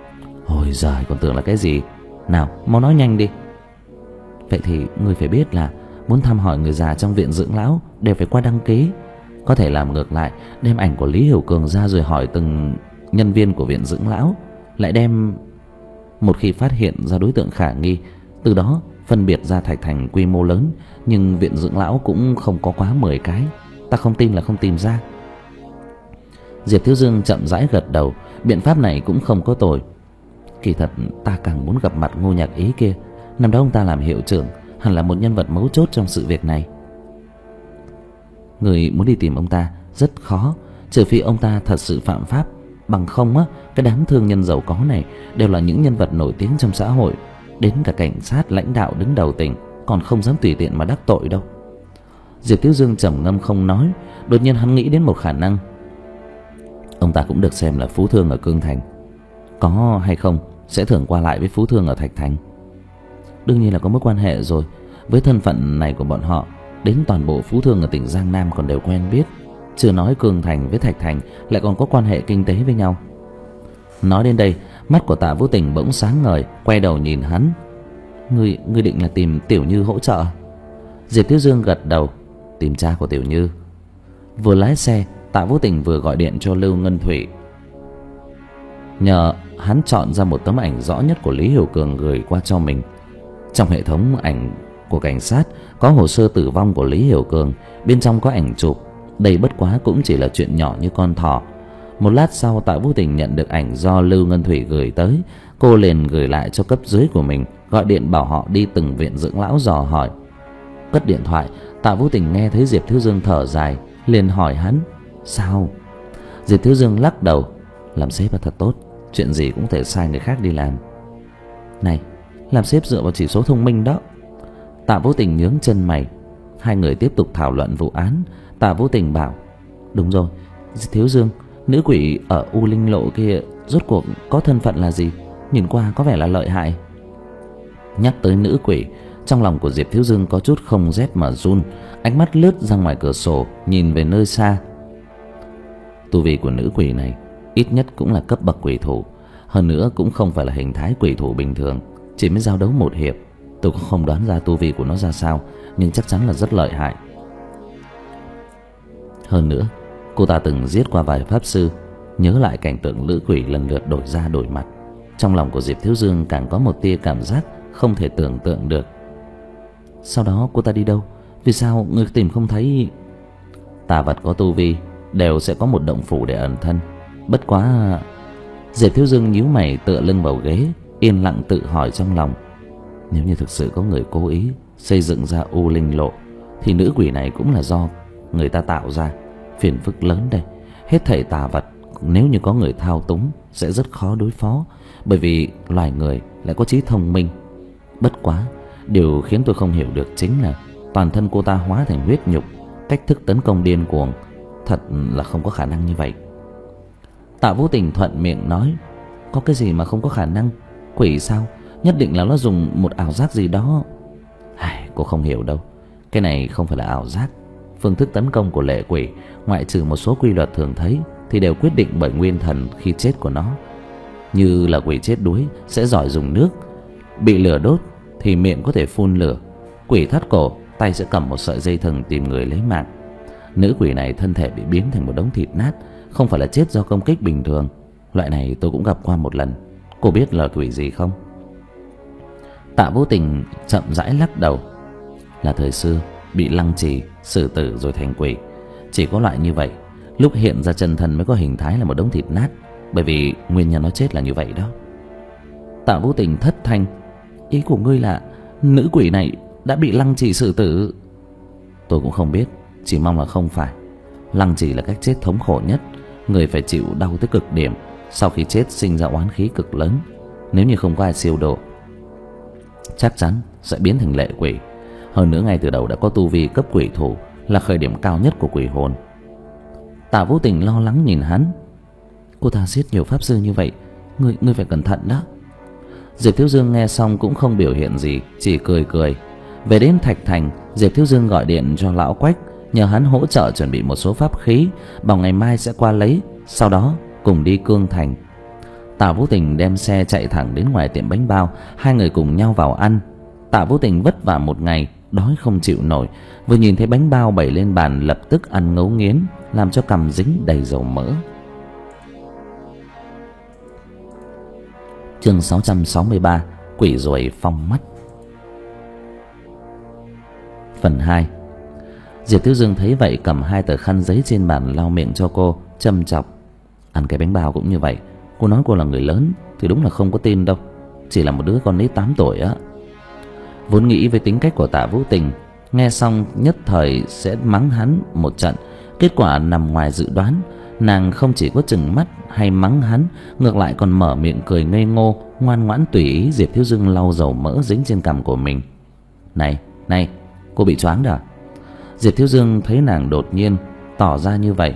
Ôi giời, còn tưởng là cái gì. Nào, mau nói nhanh đi. Vậy thì ngươi phải biết là muốn thăm hỏi người già trong viện dưỡng lão đều phải qua đăng ký. Có thể làm ngược lại, đem ảnh của Lý Hiểu Cường ra rồi hỏi từng nhân viên của viện dưỡng lão. Lại đem, một khi phát hiện ra đối tượng khả nghi, từ đó phân biệt ra Thạch Thành quy mô lớn, nhưng viện dưỡng lão cũng không có quá mười cái. Ta không tin là không tìm ra. Diệp Thiếu Dương chậm rãi gật đầu. Biện pháp này cũng không có tồi. Kỳ thật ta càng muốn gặp mặt Ngô Nhạc Ý kia. Năm đó ông ta làm hiệu trưởng, hẳn là một nhân vật mấu chốt trong sự việc này. Người muốn đi tìm ông ta rất khó, trừ phi ông ta thật sự phạm pháp. Bằng không á, cái đám thương nhân giàu có này đều là những nhân vật nổi tiếng trong xã hội. Đến cả cảnh sát, lãnh đạo đứng đầu tỉnh còn không dám tùy tiện mà đắc tội đâu. Diệp Thiếu Dương trầm ngâm không nói. Đột nhiên hắn nghĩ đến một khả năng. Ông ta cũng được xem là phú thương ở Cương Thành, có hay không sẽ thường qua lại với phú thương ở Thạch Thành. Đương nhiên là có mối quan hệ rồi. Với thân phận này của bọn họ, đến toàn bộ phú thương ở tỉnh Giang Nam còn đều quen biết. Chưa nói Cương Thành với Thạch Thành lại còn có quan hệ kinh tế với nhau. Nói đến đây, mắt của Tạ Vũ Tình bỗng sáng ngời, quay đầu nhìn hắn. Ngươi, ngươi định là tìm Tiểu Như hỗ trợ? Diệp Thiếu Dương gật đầu. Tìm cha của Tiểu Như. Vừa lái xe, Tạ Vũ Tình vừa gọi điện cho Lưu Ngân Thủy, nhờ hắn chọn ra một tấm ảnh rõ nhất của Lý Hiểu Cường gửi qua cho mình. Trong hệ thống ảnh của cảnh sát có hồ sơ tử vong của Lý Hiểu Cường, bên trong có ảnh chụp. Đây bất quá cũng chỉ là chuyện nhỏ như con thỏ. Một lát sau, Tạ Vũ Tình nhận được ảnh do Lưu Ngân Thủy gửi tới. Cô liền gửi lại cho cấp dưới của mình, gọi điện bảo họ đi từng viện dưỡng lão dò hỏi. Cất điện thoại, Tạ Vũ Tình nghe thấy Diệp Thiếu Dương thở dài, liền hỏi hắn: Sao? Diệp Thiếu Dương lắc đầu. Làm sếp là thật tốt, chuyện gì cũng thể sai người khác đi làm. Này, làm sếp dựa vào chỉ số thông minh đó. Tạ Vũ Tình nhướng chân mày. Hai người tiếp tục thảo luận vụ án. Tạ Vũ Tình bảo: Đúng rồi, Thiếu Dương, nữ quỷ ở U Linh Lộ kia rốt cuộc có thân phận là gì? Nhìn qua có vẻ là lợi hại. Nhắc tới nữ quỷ, trong lòng của Diệp Thiếu Dương có chút không rét mà run. Ánh mắt lướt ra ngoài cửa sổ, nhìn về nơi xa. Tu vi của nữ quỷ này ít nhất cũng là cấp bậc quỷ thủ. Hơn nữa cũng không phải là hình thái quỷ thủ bình thường. Chỉ mới giao đấu một hiệp, tôi cũng không đoán ra tu vi của nó ra sao, nhưng chắc chắn là rất lợi hại. Hơn nữa, cô ta từng giết qua vài pháp sư. Nhớ lại cảnh tượng nữ quỷ lần lượt đổi da đổi mặt, trong lòng của Diệp Thiếu Dương càng có một tia cảm giác không thể tưởng tượng được. Sau đó cô ta đi đâu? Vì sao người tìm không thấy? Tà vật có tu vi đều sẽ có một động phủ để ẩn thân. Bất quá... Diệp Thiếu Dương nhíu mày tựa lưng vào ghế, yên lặng tự hỏi trong lòng. Nếu như thực sự có người cố ý xây dựng ra U Linh Lộ, thì nữ quỷ này cũng là do người ta tạo ra. Phiền phức lớn đây. Hết thảy tà vật nếu như có người thao túng sẽ rất khó đối phó, bởi vì loài người lại có trí thông minh. Bất quá, điều khiến tôi không hiểu được chính là toàn thân cô ta hóa thành huyết nhục, cách thức tấn công điên cuồng, thật là không có khả năng như vậy. Tạ Vũ Tình thuận miệng nói: Có cái gì mà không có khả năng? Quỷ sao? Nhất định là nó dùng một ảo giác gì đó. Ai, cô không hiểu đâu. Cái này không phải là ảo giác. Phương thức tấn công của lệ quỷ, ngoại trừ một số quy luật thường thấy, thì đều quyết định bởi nguyên thần khi chết của nó. Như là quỷ chết đuối sẽ giỏi dùng nước, bị lửa đốt thì miệng có thể phun lửa. Quỷ thắt cổ, tay sẽ cầm một sợi dây thừng tìm người lấy mạng. Nữ quỷ này thân thể bị biến thành một đống thịt nát, không phải là chết do công kích bình thường. Loại này tôi cũng gặp qua một lần. Cô biết là quỷ gì không? Tạ Vũ Tình chậm rãi lắc đầu. Là thời xưa bị lăng trì, xử tử rồi thành quỷ. Chỉ có loại như vậy, lúc hiện ra chân thân mới có hình thái là một đống thịt nát, bởi vì nguyên nhân nó chết là như vậy đó. Tạ Vũ Tình thất thanh: Ý của ngươi là nữ quỷ này đã bị lăng trì xử tử? Tôi cũng không biết, chỉ mong là không phải. Lăng trì là cách chết thống khổ nhất, người phải chịu đau tới cực điểm, sau khi chết sinh ra oán khí cực lớn. Nếu như không có ai siêu độ, chắc chắn sẽ biến thành lệ quỷ. Hơn nữa ngay từ đầu đã có tu vi cấp quỷ thủ, là khởi điểm cao nhất của quỷ hồn. Tạ Vũ Tình lo lắng nhìn hắn: Cô ta giết nhiều pháp sư như vậy, Ngươi, ngươi phải cẩn thận đó. Diệp Thiếu Dương nghe xong cũng không biểu hiện gì, chỉ cười cười. Về đến Thạch Thành, Diệp Thiếu Dương gọi điện cho lão Quách, nhờ hắn hỗ trợ chuẩn bị một số pháp khí, bảo ngày mai sẽ qua lấy, sau đó cùng đi Cương Thành. Tạ Vũ Tình đem xe chạy thẳng đến ngoài tiệm bánh bao, hai người cùng nhau vào ăn. Tạ Vũ Tình vất vả một ngày, đói không chịu nổi, vừa nhìn thấy bánh bao bày lên bàn lập tức ăn ngấu nghiến, làm cho cằm dính đầy dầu mỡ. Chương sáu trăm sáu mươi ba: Quỷ ruồi phong mắt. Phần hai. Diệp Thiếu Dương thấy vậy cầm hai tờ khăn giấy trên bàn lau miệng cho cô, châm chọc: Ăn cái bánh bao cũng như vậy. Cô nói cô là người lớn thì đúng là không có tin đâu. Chỉ là một đứa con nít tám tuổi á. Vốn nghĩ với tính cách của Tạ Vũ Tình, nghe xong nhất thời sẽ mắng hắn một trận. Kết quả nằm ngoài dự đoán. Nàng không chỉ có chừng mắt hay mắng hắn, ngược lại còn mở miệng cười ngây ngô, ngoan ngoãn tùy ý Diệp Thiếu Dương lau dầu mỡ dính trên cằm của mình. Này, này, cô bị choáng rồi à? Diệp Thiếu Dương thấy nàng đột nhiên tỏ ra như vậy,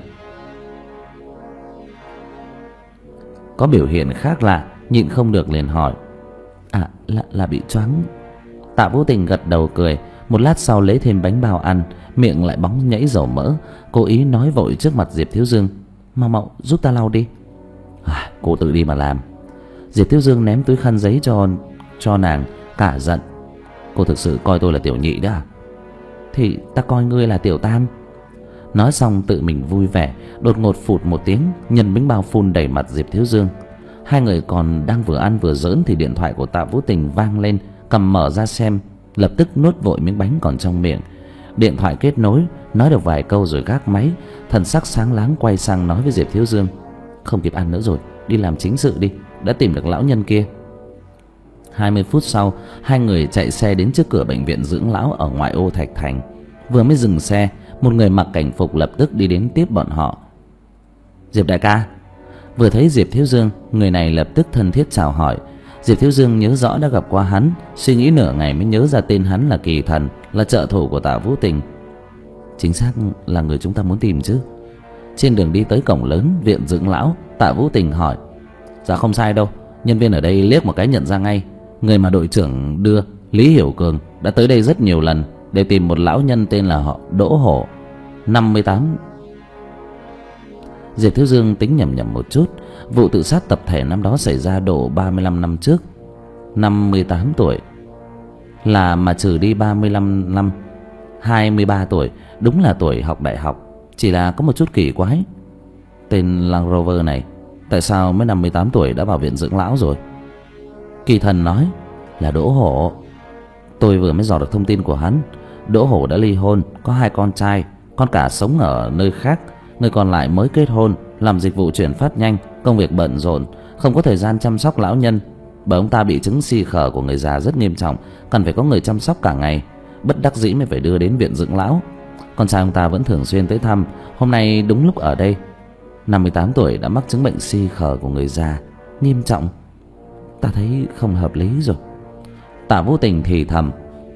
có biểu hiện khác lạ, nhịn không được liền hỏi. À, là, là bị choáng. Tạ Vũ Tình gật đầu cười. Một lát sau lấy thêm bánh bao ăn, miệng lại bóng nhảy dầu mỡ, cố ý nói vội trước mặt Diệp Thiếu Dương. Mau mau giúp ta lau đi. À, cô tự đi mà làm. Diệp Thiếu Dương ném túi khăn giấy cho cho nàng, cả giận. Cô thực sự coi tôi là tiểu nhị đó à? Thì ta coi ngươi là tiểu tam. Nói xong tự mình vui vẻ, đột ngột phụt một tiếng, nhân bánh bao phun đầy mặt Diệp Thiếu Dương. Hai người còn đang vừa ăn vừa giỡn thì điện thoại của Tạ Vũ Tình vang lên. Cầm mở ra xem, lập tức nuốt vội miếng bánh còn trong miệng. Điện thoại kết nối, nói được vài câu rồi gác máy. Thần sắc sáng láng quay sang nói với Diệp Thiếu Dương. Không kịp ăn nữa rồi, đi làm chính sự đi, đã tìm được lão nhân kia. Hai mươi phút sau, hai người chạy xe đến trước cửa bệnh viện dưỡng lão ở ngoại ô Thạch Thành. Vừa mới dừng xe, một người mặc cảnh phục lập tức đi đến tiếp bọn họ. Diệp đại ca. Vừa thấy Diệp Thiếu Dương, người này lập tức thân thiết chào hỏi. Diệp Thiếu Dương nhớ rõ đã gặp qua hắn, suy nghĩ nửa ngày mới nhớ ra tên hắn là Kỳ Thần, là trợ thủ của Tạ Vũ Tình. Chính xác là người chúng ta muốn tìm chứ. Trên đường đi tới cổng lớn viện dưỡng lão, Tạ Vũ Tình hỏi. Dạ không sai đâu, nhân viên ở đây liếc một cái nhận ra ngay. Người mà đội trưởng đưa, Lý Hiểu Cường, đã tới đây rất nhiều lần để tìm một lão nhân tên là họ Đỗ Hổ, năm mươi tám. Diệp Thiếu Dương tính nhầm nhầm một chút. Vụ tự sát tập thể năm đó xảy ra độ ba mươi lăm năm trước. Năm mươi tám tuổi là mà trừ đi ba mươi lăm năm, hai mươi ba tuổi, đúng là tuổi học đại học. Chỉ là có một chút kỳ quái, tên Land Rover này tại sao mới năm mươi tám tuổi đã vào viện dưỡng lão rồi? Kỳ Thần nói là Đỗ Hổ. Tôi vừa mới dò được thông tin của hắn. Đỗ Hổ đã ly hôn, có hai con trai, con cả sống ở nơi khác, người còn lại mới kết hôn, làm dịch vụ chuyển phát nhanh, công việc bận rộn, không có thời gian chăm sóc lão nhân. Bởi ông ta bị chứng si khở của người già rất nghiêm trọng, cần phải có người chăm sóc cả ngày, bất đắc dĩ mới phải đưa đến viện dưỡng lão. Con trai ông ta vẫn thường xuyên tới thăm, hôm nay đúng lúc ở đây. Năm mươi tám tuổi đã mắc chứng bệnh si khở của người già, nghiêm trọng. Ta thấy không hợp lý rồi. Tạ Vũ Tình thì thầm.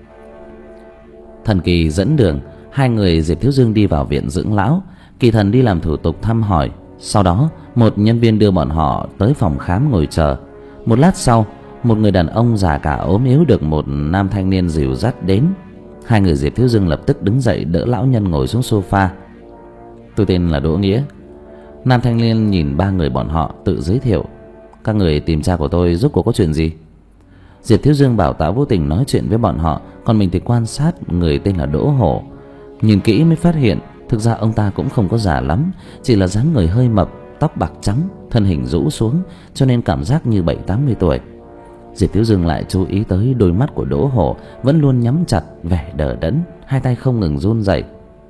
Thần Kỳ dẫn đường, hai người Diệp Thiếu Dương đi vào viện dưỡng lão. Kỳ Thần đi làm thủ tục thăm hỏi. Sau đó một nhân viên đưa bọn họ tới phòng khám ngồi chờ. Một lát sau, một người đàn ông già cả ốm yếu được một nam thanh niên dìu dắt đến. Hai người Diệp Thiếu Dương lập tức đứng dậy đỡ lão nhân ngồi xuống sofa. Tôi tên là Đỗ Nghĩa. Nam thanh niên nhìn ba người bọn họ tự giới thiệu. Các người tìm cha của tôi giúp cô có chuyện gì? Diệp Thiếu Dương bảo Tạ Vũ Tình nói chuyện với bọn họ, còn mình thì quan sát người tên là Đỗ Hổ. Nhìn kỹ mới phát hiện thực ra ông ta cũng không có già lắm, chỉ là dáng người hơi mập, tóc bạc trắng, thân hình rũ xuống, cho nên cảm giác như bảy tám mươi tuổi. Diệp Thiếu Dương lại chú ý tới đôi mắt của Đỗ Hổ vẫn luôn nhắm chặt, vẻ đờ đẫn, hai tay không ngừng run rẩy.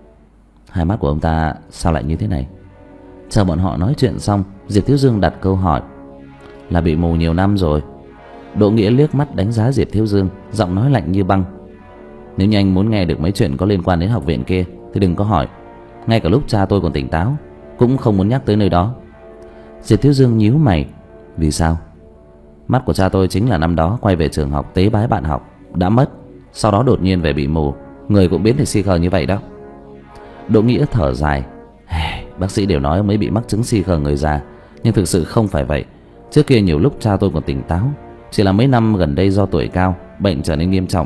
Hai mắt của ông ta sao lại như thế này? Chờ bọn họ nói chuyện xong, Diệp Thiếu Dương đặt câu hỏi. Là bị mù nhiều năm rồi. Đỗ Nghĩa liếc mắt đánh giá Diệp Thiếu Dương, giọng nói lạnh như băng. Nếu như anh muốn nghe được mấy chuyện có liên quan đến học viện kia thì đừng có hỏi. Ngay cả lúc cha tôi còn tỉnh táo cũng không muốn nhắc tới nơi đó. Diệp Thiếu Dương nhíu mày. Vì sao? Mắt của cha tôi chính là năm đó quay về trường học tế bái bạn học, đã mất, sau đó đột nhiên về bị mù, người cũng biến thành si khờ như vậy đó. Đỗ Nghĩa thở dài. Bác sĩ đều nói ông ấy bị mắc chứng si khờ người già, nhưng thực sự không phải vậy. Trước kia nhiều lúc cha tôi còn tỉnh táo, chỉ là mấy năm gần đây do tuổi cao, bệnh trở nên nghiêm trọng.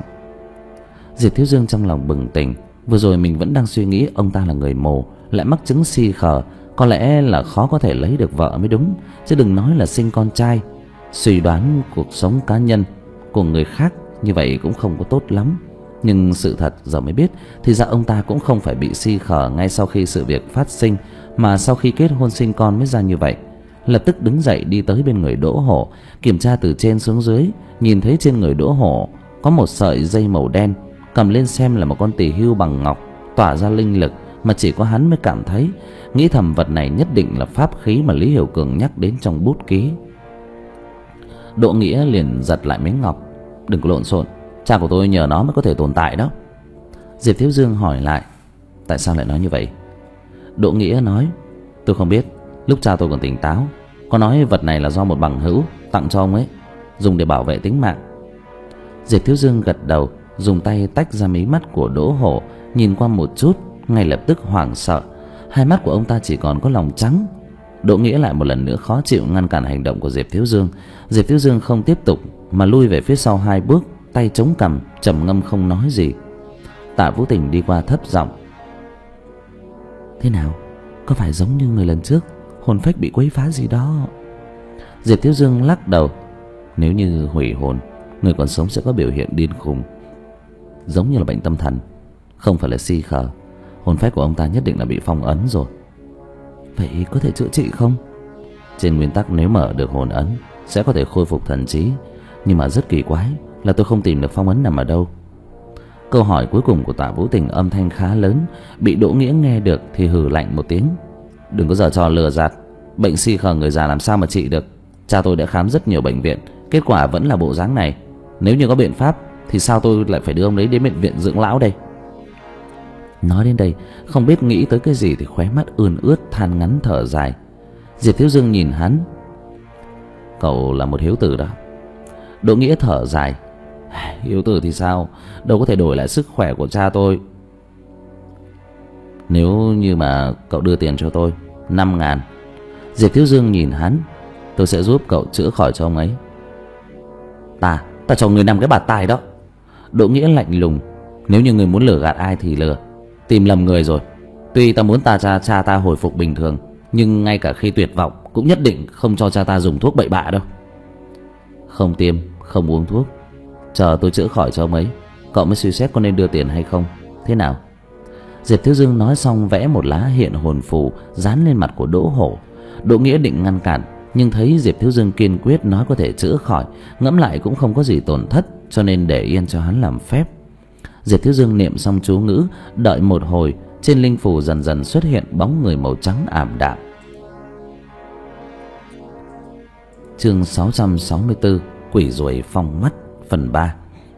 Diệp Thiếu Dương trong lòng bừng tỉnh. Vừa rồi mình vẫn đang suy nghĩ ông ta là người mù, lại mắc chứng si khờ, có lẽ là khó có thể lấy được vợ mới đúng, chứ đừng nói là sinh con trai. Suy đoán cuộc sống cá nhân của người khác như vậy cũng không có tốt lắm. Nhưng sự thật giờ mới biết, thì ra ông ta cũng không phải bị si khờ ngay sau khi sự việc phát sinh, mà sau khi kết hôn sinh con mới ra như vậy. Lập tức đứng dậy đi tới bên người Đỗ Hổ, kiểm tra từ trên xuống dưới, nhìn thấy trên người Đỗ Hổ có một sợi dây màu đen, cầm lên xem là một con tỳ hưu bằng ngọc, tỏa ra linh lực, mà chỉ có hắn mới cảm thấy, nghĩ thầm vật này nhất định là pháp khí mà Lý Hiểu Cường nhắc đến trong bút ký. Đỗ Nghĩa liền giật lại miếng ngọc. Đừng có lộn xộn, cha của tôi nhờ nó mới có thể tồn tại đó. Diệp Thiếu Dương hỏi lại, tại sao lại nói như vậy? Đỗ Nghĩa nói, tôi không biết, lúc cha tôi còn tỉnh táo có nói vật này là do một bằng hữu tặng cho ông ấy, dùng để bảo vệ tính mạng. Diệp Thiếu Dương gật đầu, dùng tay tách ra mí mắt của Đỗ Hổ, nhìn qua một chút, ngay lập tức hoảng sợ. Hai mắt của ông ta chỉ còn có lòng trắng. Đỗ Nghĩa lại một lần nữa khó chịu ngăn cản hành động của Diệp Thiếu Dương. Diệp Thiếu Dương không tiếp tục mà lui về phía sau hai bước, tay chống cằm, trầm ngâm không nói gì. Tạ Vũ Tình đi qua thấp giọng, thế nào, có phải giống như người lần trước hồn phách bị quấy phá gì đó? Diệp Thiếu Dương lắc đầu, nếu như hủy hồn, người còn sống sẽ có biểu hiện điên khùng, giống như là bệnh tâm thần, không phải là si khờ. Hồn phách của ông ta nhất định là bị phong ấn rồi. Vậy có thể chữa trị không? Trên nguyên tắc nếu mở được hồn ấn sẽ có thể khôi phục thần trí, nhưng mà rất kỳ quái là tôi không tìm được phong ấn nằm ở đâu. Câu hỏi cuối cùng của Tạ Vũ Tình âm thanh khá lớn, bị Đỗ Nghĩa nghe được thì hừ lạnh một tiếng. Đừng có giở trò lừa gạt, bệnh si khờ người già làm sao mà trị được? Cha tôi đã khám rất nhiều bệnh viện, kết quả vẫn là bộ dáng này. Nếu như có biện pháp thì sao tôi lại phải đưa ông ấy đến bệnh viện dưỡng lão đây? Nói đến đây không biết nghĩ tới cái gì thì khóe mắt ươn ướt, than ngắn thở dài. Diệp Thiếu Dương nhìn hắn, cậu là một hiếu tử đó. Đỗ Nghĩa thở dài, hiếu tử thì sao, đâu có thể đổi lại sức khỏe của cha tôi. Nếu như mà cậu đưa tiền cho tôi năm ngàn. Diệp Thiếu Dương nhìn hắn, tôi sẽ giúp cậu chữa khỏi cho ông ấy. Ta, ta cho người năm cái bạt tai đó. Đỗ Nghĩa lạnh lùng, nếu như người muốn lừa gạt ai thì lừa, tìm lầm người rồi. Tuy ta muốn ta cha cha ta hồi phục bình thường, nhưng ngay cả khi tuyệt vọng cũng nhất định không cho cha ta dùng thuốc bậy bạ đâu. Không tiêm, không uống thuốc, chờ tôi chữa khỏi cho ông ấy, cậu mới suy xét có nên đưa tiền hay không. Thế nào? Diệp Thiếu Dương nói xong vẽ một lá hiện hồn phù dán lên mặt của Đỗ Hổ. Đỗ Nghĩa định ngăn cản, nhưng thấy Diệp Thiếu Dương kiên quyết nói có thể chữa khỏi, ngẫm lại cũng không có gì tổn thất, cho nên để yên cho hắn làm phép. Diệp Thiếu Dương niệm xong chú ngữ, đợi một hồi, trên linh phù dần dần xuất hiện bóng người màu trắng ảm đạm. Chương sáu trăm sáu mươi tư, Quỷ ruồi phong mắt, phần ba.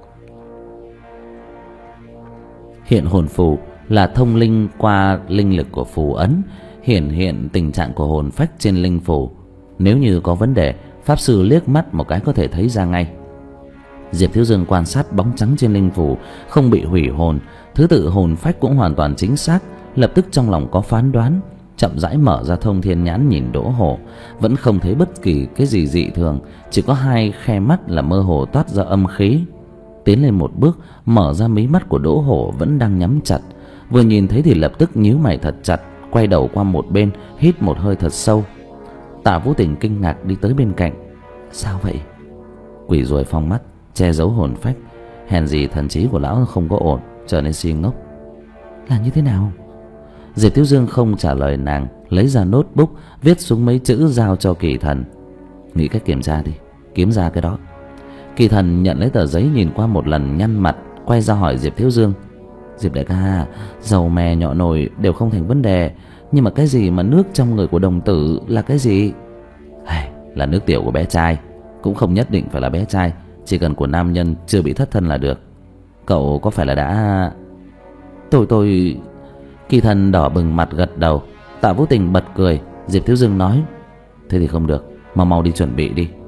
Hiện hồn phù là thông linh qua linh lực của phù ấn, hiển hiện tình trạng của hồn phách trên linh phù. Nếu như có vấn đề, pháp sư liếc mắt một cái có thể thấy ra ngay. Diệp Thiếu Dương quan sát bóng trắng trên linh phù không bị hủy hồn, thứ tự hồn phách cũng hoàn toàn chính xác, lập tức trong lòng có phán đoán, chậm rãi mở ra thông thiên nhãn nhìn Đỗ Hổ, vẫn không thấy bất kỳ cái gì dị thường, chỉ có hai khe mắt là mơ hồ toát ra âm khí. Tiến lên một bước, mở ra mí mắt của Đỗ Hổ vẫn đang nhắm chặt, vừa nhìn thấy thì lập tức nhíu mày thật chặt, quay đầu qua một bên, hít một hơi thật sâu. Tạ Vũ Tình kinh ngạc đi tới bên cạnh. Sao vậy? Quỷ ruồi phong mắt, che giấu hồn phách, hèn gì thần trí của lão không có ổn, trở nên si ngốc. Là như thế nào? Diệp Thiếu Dương không trả lời nàng, lấy ra notebook viết xuống mấy chữ giao cho Kỳ Thần. Nghĩ cách kiểm tra đi, kiếm ra cái đó. Kỳ Thần nhận lấy tờ giấy nhìn qua một lần, nhăn mặt, quay ra hỏi Diệp Thiếu Dương. Diệp đại ca, dầu mè nhọ nồi đều không thành vấn đề, nhưng mà cái gì mà nước trong người của đồng tử là cái gì? Hay, là nước tiểu của bé trai, cũng không nhất định phải là bé trai, chỉ cần của nam nhân chưa bị thất thân là được. Cậu có phải là đã... Tôi tôi... Kỳ Thần đỏ bừng mặt gật đầu. Tạ Vũ Tình bật cười. Diệp Thiếu Dương nói, thế thì không được, mà mau đi chuẩn bị đi.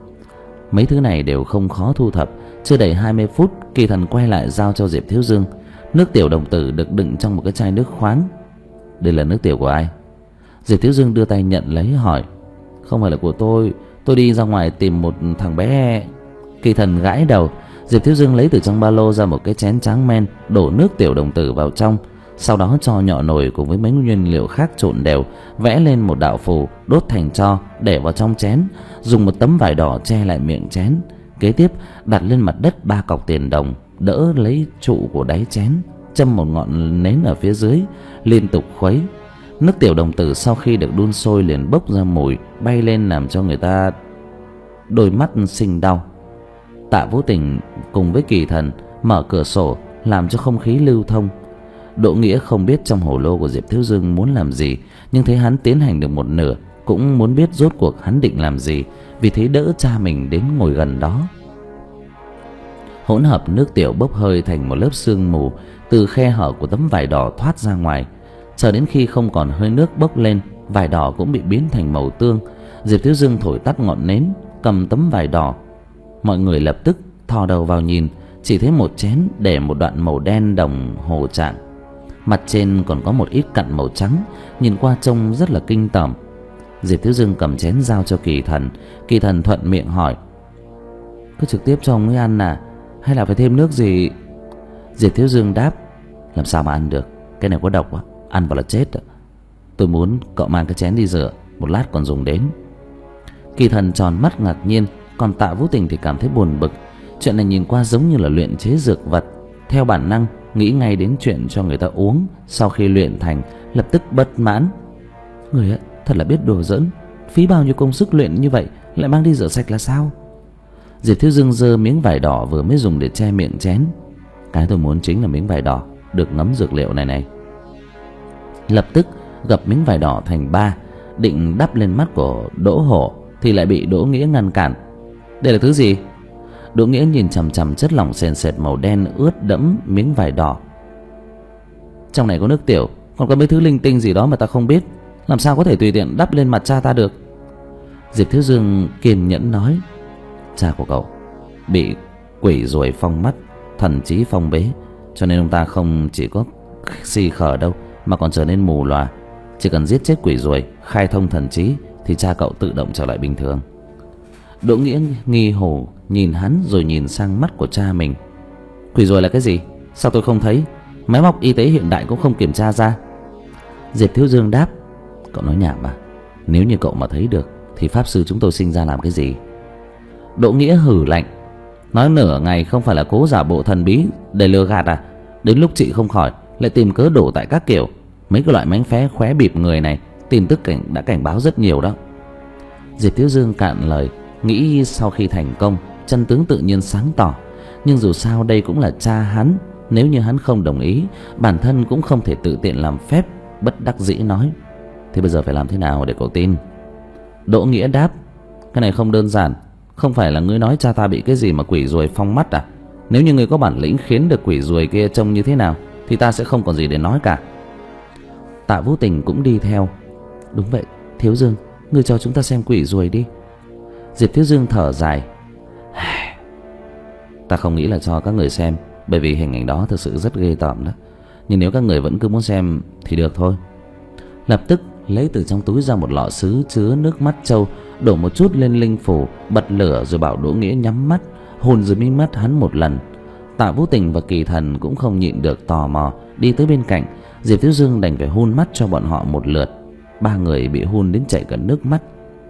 Mấy thứ này đều không khó thu thập. Chưa đầy hai mươi phút, Kỳ Thần quay lại giao cho Diệp Thiếu Dương nước tiểu đồng tử được đựng trong một cái chai nước khoáng. Đây là nước tiểu của ai? Diệp Thiếu Dương đưa tay nhận lấy hỏi. Không phải là của tôi, tôi đi ra ngoài tìm một thằng bé. Kỳ Thần gãi đầu. Diệp Thiếu Dương lấy từ trong ba lô ra một cái chén tráng men, đổ nước tiểu đồng tử vào trong, sau đó cho nhọ nồi cùng với mấy nguyên liệu khác trộn đều, vẽ lên một đạo phù, đốt thành tro, để vào trong chén, dùng một tấm vải đỏ che lại miệng chén. Kế tiếp đặt lên mặt đất ba cọc tiền đồng, đỡ lấy trụ của đáy chén, châm một ngọn nến ở phía dưới, liên tục khuấy. Nước tiểu đồng tử sau khi được đun sôi liền bốc ra mùi bay lên, làm cho người ta đôi mắt sinh đau. Tạ Vũ Tình cùng với Kỳ Thần mở cửa sổ làm cho không khí lưu thông. Đỗ Nghĩa không biết trong hồ lô của Diệp Thiếu Dương muốn làm gì, nhưng thấy hắn tiến hành được một nửa, cũng muốn biết rốt cuộc hắn định làm gì, vì thế đỡ cha mình đến ngồi gần đó. Hỗn hợp nước tiểu bốc hơi thành một lớp sương mù từ khe hở của tấm vải đỏ thoát ra ngoài. Chờ đến khi không còn hơi nước bốc lên, vải đỏ cũng bị biến thành màu tương. Diệp Thiếu Dương thổi tắt ngọn nến, cầm tấm vải đỏ. Mọi người lập tức thò đầu vào nhìn, chỉ thấy một chén để một đoạn màu đen đồng hồ trạng, mặt trên còn có một ít cặn màu trắng, nhìn qua trông rất là kinh tởm. Diệp Thiếu Dương cầm chén giao cho Kỳ Thần. Kỳ Thần thuận miệng hỏi: "Cứ trực tiếp cho ông ấy ăn à, hay là phải thêm nước gì?" Diệp Thiếu Dương đáp: "Làm sao mà ăn được, cái này có độc á, ăn vào là chết đó. Tôi muốn cậu mang cái chén đi rửa, một lát còn dùng đến." Kỳ Thần tròn mắt ngạc nhiên, còn Tạ Vũ Tình thì cảm thấy buồn bực. Chuyện này nhìn qua giống như là luyện chế dược vật, theo bản năng nghĩ ngay đến chuyện cho người ta uống, sau khi luyện thành lập tức bất mãn. Người á, thật là biết đùa giỡn, phí bao nhiêu công sức luyện như vậy lại mang đi rửa sạch là sao? Diệp Thiếu Dương giơ miếng vải đỏ vừa mới dùng để che miệng chén. Cái tôi muốn chính là miếng vải đỏ được ngấm dược liệu này này. Lập tức gập miếng vải đỏ thành ba, định đắp lên mắt của Đỗ Hổ thì lại bị Đỗ Nghĩa ngăn cản. "Đây là thứ gì?" Đỗ Nghĩa nhìn chằm chằm chất lỏng sền sệt màu đen ướt đẫm miếng vải đỏ. "Trong này có nước tiểu, còn có mấy thứ linh tinh gì đó mà ta không biết, làm sao có thể tùy tiện đắp lên mặt cha ta được?" Diệp Thiếu Dương kiên nhẫn nói: "Cha của cậu bị quỷ ruồi phong mắt, thần trí phong bế, cho nên ông ta không chỉ có xì khở đâu mà còn trở nên mù lòa. Chỉ cần giết chết quỷ ruồi, khai thông thần trí thì cha cậu tự động trở lại bình thường." Đỗ Nghĩa nghi hồ nhìn hắn rồi nhìn sang mắt của cha mình. "Quỷ ruồi là cái gì? Sao tôi không thấy? Máy móc y tế hiện đại cũng không kiểm tra ra." Diệp Thiếu Dương đáp: "Cậu nói nhảm mà, nếu như cậu mà thấy được thì pháp sư chúng tôi sinh ra làm cái gì?" Đỗ Nghĩa hử lạnh: "Nói nửa ngày không phải là cố giả bộ thần bí để lừa gạt à? Đến lúc trị không khỏi lại tìm cớ đổ tại các kiểu. Mấy cái loại mánh khóe khóe bịp người này tin tức cảnh đã cảnh báo rất nhiều đó." Diệp Thiếu Dương cạn lời, nghĩ sau khi thành công chân tướng tự nhiên sáng tỏ. Nhưng dù sao đây cũng là cha hắn, nếu như hắn không đồng ý, bản thân cũng không thể tự tiện làm phép. Bất đắc dĩ nói: "Thế bây giờ phải làm thế nào để cậu tin?" Đỗ Nghĩa đáp: "Cái này không đơn giản. Không phải là ngươi nói cha ta bị cái gì mà quỷ ruồi phong mắt à? Nếu như ngươi có bản lĩnh khiến được quỷ ruồi kia trông như thế nào thì ta sẽ không còn gì để nói cả." Tạ Vũ Tình cũng đi theo: "Đúng vậy, Thiếu Dương, ngươi cho chúng ta xem quỷ ruồi đi." Diệp Thiếu Dương thở dài: "Ta không nghĩ là cho các người xem, bởi vì hình ảnh đó thực sự rất ghê tởm đó. Nhưng nếu các người vẫn cứ muốn xem thì được thôi." Lập tức lấy từ trong túi ra một lọ sứ chứa nước mắt trâu, đổ một chút lên linh phủ, bật lửa rồi bảo Đỗ Nghĩa nhắm mắt, hôn dưới mí mắt hắn một lần. Tạ Vũ Tình và Kỳ Thần cũng không nhịn được tò mò đi tới bên cạnh. Diệp Thiếu Dương đành phải hun mắt cho bọn họ một lượt. Ba người bị hun đến chảy cả nước mắt.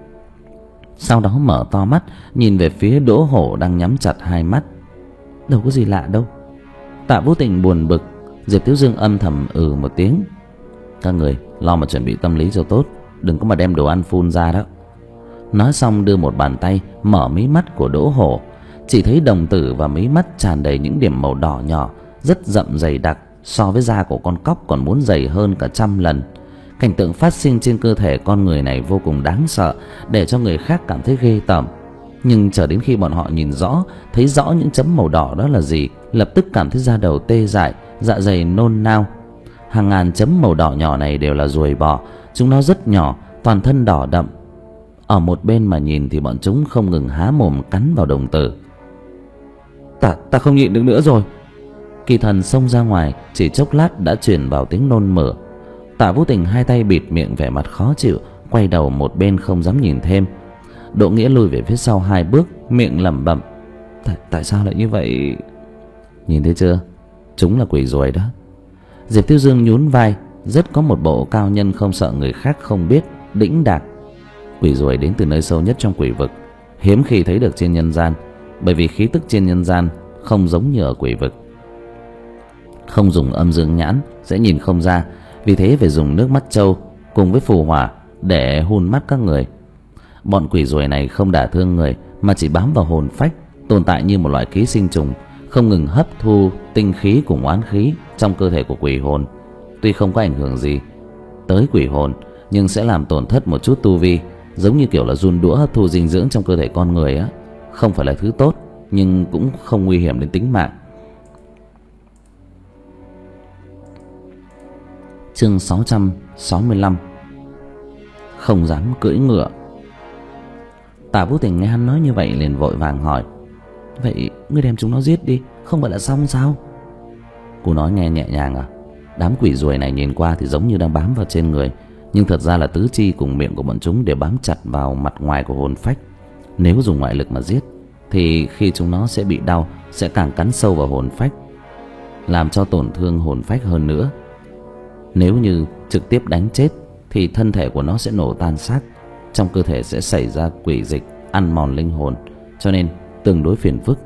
Sau đó mở to mắt nhìn về phía Đỗ Hổ đang nhắm chặt hai mắt. "Đâu có gì lạ đâu." Tạ Vũ Tình buồn bực. Diệp Thiếu Dương âm thầm ừ một tiếng: "Các người lo mà chuẩn bị tâm lý cho tốt, đừng có mà đem đồ ăn phun ra đó." Nói xong đưa một bàn tay mở mí mắt của Đỗ Hổ. Chỉ thấy đồng tử và mí mắt tràn đầy những điểm màu đỏ nhỏ, rất rậm dày đặc, so với da của con cóc còn muốn dày hơn cả trăm lần. Cảnh tượng phát sinh trên cơ thể con người này vô cùng đáng sợ, để cho người khác cảm thấy ghê tởm. Nhưng chờ đến khi bọn họ nhìn rõ, thấy rõ những chấm màu đỏ đó là gì, lập tức cảm thấy da đầu tê dại, dạ dày nôn nao. Hàng ngàn chấm màu đỏ nhỏ này đều là ruồi bọ. Chúng nó rất nhỏ, toàn thân đỏ đậm. Ở một bên mà nhìn thì bọn chúng không ngừng há mồm cắn vào đồng tử. Ta, ta không nhịn được nữa rồi." Kỳ Thần xông ra ngoài, chỉ chốc lát đã chuyển vào tiếng nôn mửa. Tạ Vũ Tình hai tay bịt miệng vẻ mặt khó chịu, quay đầu một bên không dám nhìn thêm. Đỗ Nghĩa lùi về phía sau hai bước, miệng lẩm bẩm: Tại, tại sao lại như vậy? Nhìn thấy chưa, chúng là quỷ ruồi đó. Diệp Tiêu Dương nhún vai, rất có một bộ cao nhân không sợ người khác không biết, đĩnh đạc. Quỷ ruồi đến từ nơi sâu nhất trong quỷ vực, hiếm khi thấy được trên nhân gian, bởi vì khí tức trên nhân gian không giống như ở quỷ vực. Không dùng âm dương nhãn sẽ nhìn không ra, vì thế phải dùng nước mắt trâu cùng với phù hỏa để hun mắt các người. Bọn quỷ ruồi này không đả thương người mà chỉ bám vào hồn phách, tồn tại như một loại ký sinh trùng, không ngừng hấp thu tinh khí cùng oán khí trong cơ thể của quỷ hồn. Tuy không có ảnh hưởng gì tới quỷ hồn, nhưng sẽ làm tổn thất một chút tu vi, giống như kiểu là giun đũa hấp thu dinh dưỡng trong cơ thể con người á. Không phải là thứ tốt, nhưng cũng không nguy hiểm đến tính mạng. Chương sáu trăm sáu mươi lăm. Không dám cưỡi ngựa. Tạ Vũ Tình nghe hắn nói như vậy liền vội vàng hỏi: "Vậy ngươi đem chúng nó giết đi, không phải là xong sao?" Cô nói nghe nhẹ nhàng à. Đám quỷ ruồi này nhìn qua thì giống như đang bám vào trên người, nhưng thật ra là tứ chi cùng miệng của bọn chúng đều bám chặt vào mặt ngoài của hồn phách. Nếu dùng ngoại lực mà giết thì khi chúng nó sẽ bị đau, sẽ càng cắn sâu vào hồn phách, làm cho tổn thương hồn phách hơn nữa. Nếu như trực tiếp đánh chết thì thân thể của nó sẽ nổ tan xác, trong cơ thể sẽ xảy ra quỷ dịch ăn mòn linh hồn, cho nên tương đối phiền phức.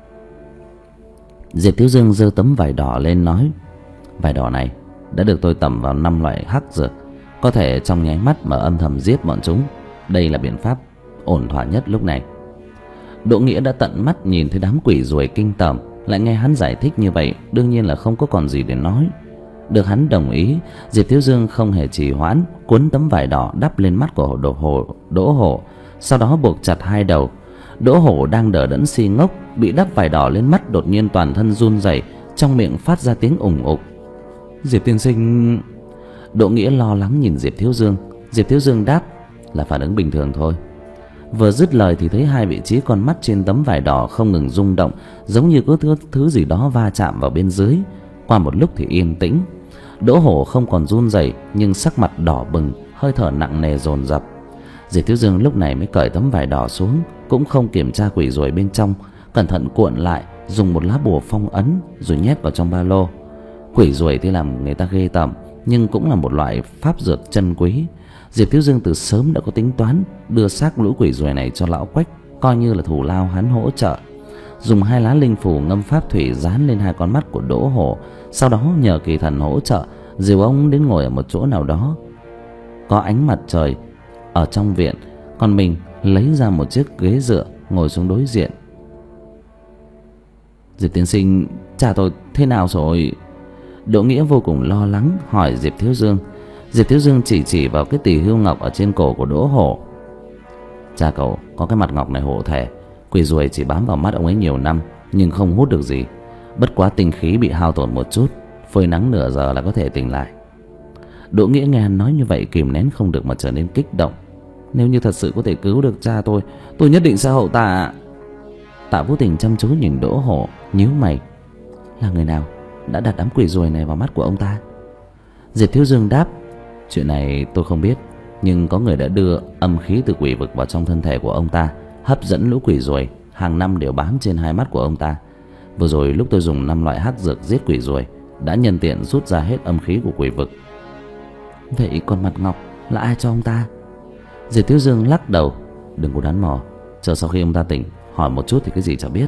Diệp Thiếu Dương giơ tấm vải đỏ lên nói: "Vải đỏ này đã được tôi tẩm vào năm loại hắc dược, có thể trong nháy mắt mà âm thầm giết bọn chúng. Đây là biện pháp ổn thỏa nhất lúc này." Đỗ Nghĩa đã tận mắt nhìn thấy đám quỷ ruồi kinh tởm, lại nghe hắn giải thích như vậy, đương nhiên là không có còn gì để nói. Được hắn đồng ý, Diệp Thiếu Dương không hề trì hoãn, cuốn tấm vải đỏ đắp lên mắt của Đỗ Hổ, Đỗ Hổ, sau đó buộc chặt hai đầu. Đỗ Hổ đang đờ đẫn si ngốc, bị đắp vải đỏ lên mắt đột nhiên toàn thân run rẩy, trong miệng phát ra tiếng ủng ục. "Diệp tiên sinh..." Đỗ Nghĩa lo lắng nhìn Diệp Thiếu Dương. Diệp Thiếu Dương đáp: "Là phản ứng bình thường thôi." Vừa dứt lời thì thấy hai vị trí con mắt trên tấm vải đỏ không ngừng rung động, giống như có thứ, thứ gì đó va chạm vào bên dưới. Qua một lúc thì yên tĩnh. Đỗ Hổ không còn run rẩy, nhưng sắc mặt đỏ bừng, hơi thở nặng nề dồn dập. Diệp Thiếu Dương lúc này mới cởi tấm vải đỏ xuống, cũng không kiểm tra quỷ ruồi bên trong, cẩn thận cuộn lại, dùng một lá bùa phong ấn rồi nhét vào trong ba lô. Quỷ ruồi thì làm người ta ghê tởm, nhưng cũng là một loại pháp dược chân quý. Diệp Thiếu Dương từ sớm đã có tính toán, đưa xác lũ quỷ ruồi này cho lão Quách, coi như là thù lao hắn hỗ trợ. Dùng hai lá linh phù ngâm pháp thủy dán lên hai con mắt của Đỗ Hổ, sau đó nhờ kỳ thần hỗ trợ, dìu ông đến ngồi ở một chỗ nào đó có ánh mặt trời ở trong viện, còn mình lấy ra một chiếc ghế dựa ngồi xuống đối diện. "Diệp tiên sinh, cha tôi thế nào rồi?" Đỗ Nghĩa vô cùng lo lắng hỏi Diệp Thiếu Dương. Diệp Thiếu Dương chỉ chỉ vào cái tỳ hưu ngọc ở trên cổ của Đỗ Hổ: "Cha cậu có cái mặt ngọc này hộ thể, quỷ ruồi chỉ bám vào mắt ông ấy nhiều năm nhưng không hút được gì, bất quá tinh khí bị hao tổn một chút, phơi nắng nửa giờ là có thể tỉnh lại." Đỗ Nghĩa nghe hắn nói như vậy kìm nén không được mà trở nên kích động. "Nếu như thật sự có thể cứu được cha tôi, tôi nhất định sẽ hậu tạ." Tạ Vũ Tình chăm chú nhìn Đỗ Hổ, nhíu mày: "Là người nào đã đặt đám quỷ ruồi này vào mắt của ông ta?" Diệp Thiếu Dương đáp: "Chuyện này tôi không biết, nhưng có người đã đưa âm khí từ quỷ vực vào trong thân thể của ông ta, hấp dẫn lũ quỷ ruồi hàng năm đều bám trên hai mắt của ông ta. Vừa rồi lúc tôi dùng năm loại hắc dược giết quỷ ruồi, đã nhân tiện rút ra hết âm khí của quỷ vực." "Vậy còn mặt ngọc là ai cho ông ta?" Diệp Thiếu Dương lắc đầu: "Đừng có đoán mò, chờ sau khi ông ta tỉnh hỏi một chút thì cái gì chả biết."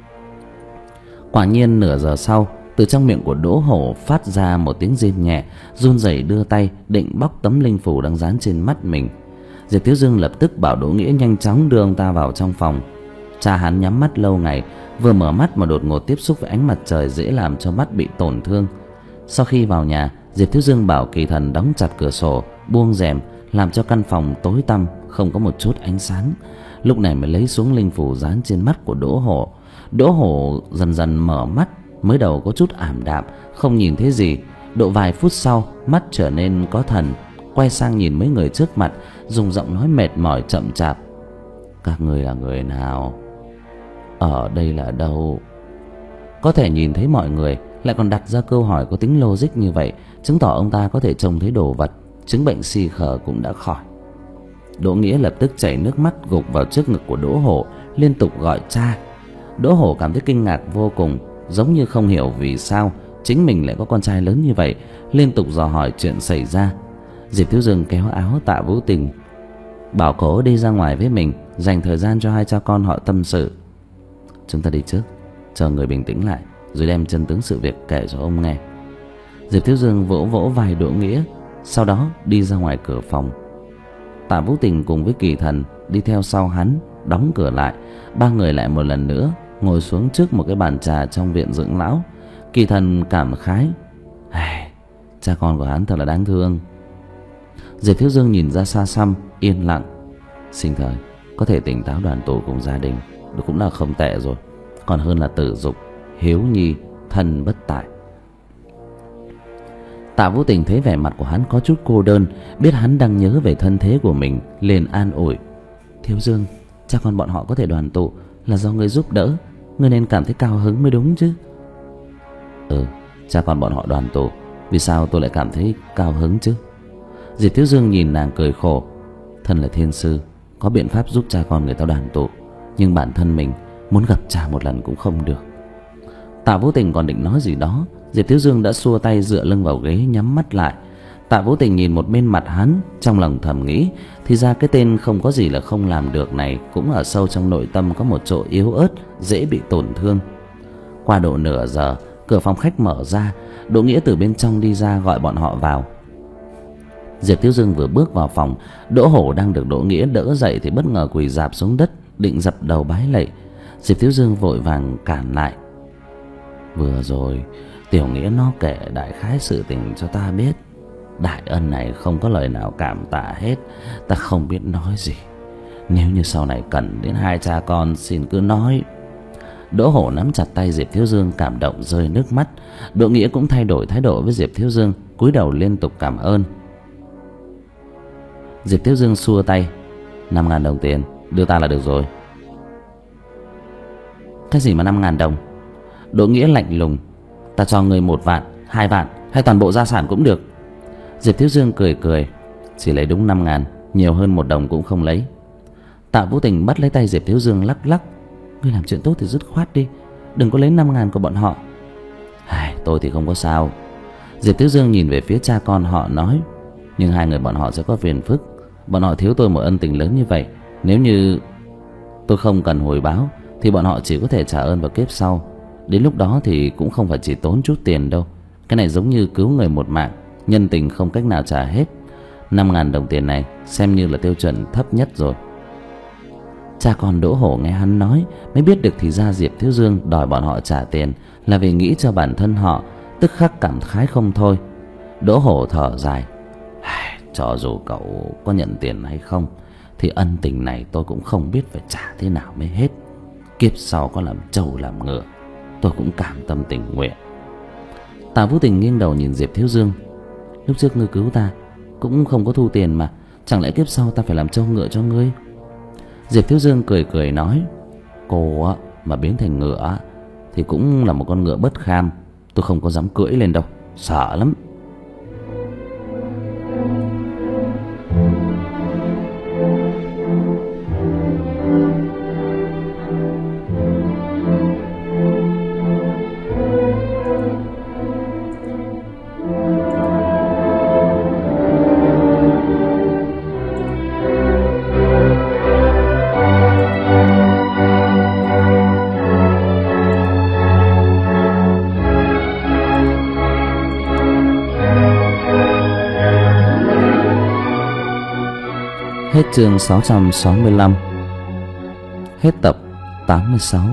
Quả nhiên nửa giờ sau, từ trong miệng của Đỗ Hổ phát ra một tiếng rên nhẹ, run rẩy đưa tay định bóc tấm linh phù đang dán trên mắt mình. Diệp Thiếu Dương lập tức bảo Đỗ Nghĩa nhanh chóng đưa ông ta vào trong phòng. Cha hắn nhắm mắt lâu ngày, vừa mở mắt mà đột ngột tiếp xúc với ánh mặt trời dễ làm cho mắt bị tổn thương. Sau khi vào nhà, Diệp Thiếu Dương bảo kỳ thần đóng chặt cửa sổ, buông rèm, làm cho căn phòng tối tăm, không có một chút ánh sáng. Lúc này mới lấy xuống linh phù dán trên mắt của Đỗ Hổ. Đỗ Hổ dần dần mở mắt, mới đầu có chút ảm đạm, không nhìn thấy gì. Độ vài phút sau, mắt trở nên có thần, quay sang nhìn mấy người trước mặt, dùng giọng nói mệt mỏi chậm chạp: "Các người là người nào? Ở đây là đâu?" Có thể nhìn thấy mọi người, lại còn đặt ra câu hỏi có tính logic như vậy, chứng tỏ ông ta có thể trông thấy đồ vật, chứng bệnh si khờ cũng đã khỏi. Đỗ Nghĩa lập tức chảy nước mắt gục vào trước ngực của Đỗ Hổ, liên tục gọi cha. Đỗ Hổ cảm thấy kinh ngạc vô cùng, giống như không hiểu vì sao chính mình lại có con trai lớn như vậy, liên tục dò hỏi chuyện xảy ra. Diệp Thiếu Dương kéo áo Tạ Vũ Tình, bảo cô đi ra ngoài với mình, dành thời gian cho hai cha con họ tâm sự. "Chúng ta đi trước, chờ người bình tĩnh lại rồi đem chân tướng sự việc kể cho ông nghe." Diệp Thiếu Dương vỗ vỗ vai Đỗ Nghĩa, sau đó đi ra ngoài cửa phòng. Tạ Vũ Tình cùng với kỳ thần đi theo sau hắn, đóng cửa lại. Ba người lại một lần nữa ngồi xuống trước một cái bàn trà trong viện dưỡng lão. Kỳ Thần cảm khái: "Ai, cha con của hắn thật là đáng thương." Diệp Thiếu Dương nhìn ra xa xăm, yên lặng. Sinh thời có thể tỉnh táo đoàn tụ cùng gia đình đó cũng là không tệ rồi, còn hơn là tử dục, hiếu nhi, thân bất tại. Tạ Vũ Tình thấy vẻ mặt của hắn có chút cô đơn, biết hắn đang nhớ về thân thế của mình, liền an ủi: "Thiếu Dương, cha con bọn họ có thể đoàn tụ là do ngươi giúp đỡ, ngươi nên cảm thấy cao hứng mới đúng chứ." "Ừ, cha con bọn họ đoàn tụ, vì sao tôi lại cảm thấy cao hứng chứ?" Diệp Thiếu Dương nhìn nàng cười khổ: "Thân là thiên sư, có biện pháp giúp cha con người ta đoàn tụ, nhưng bản thân mình muốn gặp cha một lần cũng không được." Tạ Vũ Tình còn định nói gì đó, Diệp Thiếu Dương đã xua tay dựa lưng vào ghế, nhắm mắt lại. Tạ Vũ Tình nhìn một bên mặt hắn, trong lòng thầm nghĩ, thì ra cái tên không có gì là không làm được này cũng ở sâu trong nội tâm có một chỗ yếu ớt, dễ bị tổn thương. Qua độ nửa giờ, cửa phòng khách mở ra, Đỗ Nghĩa từ bên trong đi ra gọi bọn họ vào. Diệp Thiếu Dương vừa bước vào phòng, Đỗ Hổ đang được Đỗ Nghĩa đỡ dậy thì bất ngờ quỳ rạp xuống đất, định dập đầu bái lạy. Diệp Thiếu Dương vội vàng cản lại: "Vừa rồi Tiểu Nghĩa nó kể đại khái sự tình cho ta biết, đại ân này không có lời nào cảm tạ hết, ta không biết nói gì. Nếu như sau này cần đến hai cha con xin cứ nói." Đỗ Hổ nắm chặt tay Diệp Thiếu Dương, cảm động rơi nước mắt. Đỗ Nghĩa cũng thay đổi thái độ với Diệp Thiếu Dương, cúi đầu liên tục cảm ơn. Diệp Thiếu Dương xua tay: "Năm ngàn đồng tiền đưa ta là được rồi." "Cái gì mà năm ngàn đồng?" Đỗ Nghĩa lạnh lùng: "Ta cho người một vạn, hai vạn hay toàn bộ gia sản cũng được." Diệp Thiếu Dương cười cười: "Chỉ lấy đúng năm ngàn, nhiều hơn một đồng cũng không lấy." Tạ Vũ Tình bắt lấy tay Diệp Thiếu Dương lắc lắc: "Ngươi làm chuyện tốt thì dứt khoát đi, đừng có lấy năm ngàn của bọn họ." "Ai, tôi thì không có sao." Diệp Thiếu Dương nhìn về phía cha con họ nói: "Nhưng hai người bọn họ sẽ có phiền phức. Bọn họ thiếu tôi một ân tình lớn như vậy, nếu như tôi không cần hồi báo thì bọn họ chỉ có thể trả ơn vào kiếp sau. Đến lúc đó thì cũng không phải chỉ tốn chút tiền đâu. Cái này giống như cứu người một mạng, nhân tình không cách nào trả hết. Năm ngàn đồng tiền này xem như là tiêu chuẩn thấp nhất rồi." Cha con Đỗ Hổ nghe hắn nói mới biết được thì ra Diệp Thiếu Dương đòi bọn họ trả tiền là vì nghĩ cho bản thân họ, tức khắc cảm khái không thôi. Đỗ Hổ thở dài: "Cho dù cậu có nhận tiền hay không thì ân tình này tôi cũng không biết phải trả thế nào mới hết. Kiếp sau có làm trâu làm ngựa tôi cũng cảm tâm tình nguyện." Tạ Vũ Tình nghiêng đầu nhìn Diệp Thiếu Dương: "Lúc trước ngươi cứu ta cũng không có thu tiền mà, chẳng lẽ kiếp sau ta phải làm trâu ngựa cho ngươi?" Diệp Thiếu Dương cười cười nói: "Cô á mà biến thành ngựa thì cũng là một con ngựa bất kham, tôi không có dám cưỡi lên đâu, sợ lắm." Hết chương sáu trăm sáu mươi lăm. Hết tập tám mươi sáu.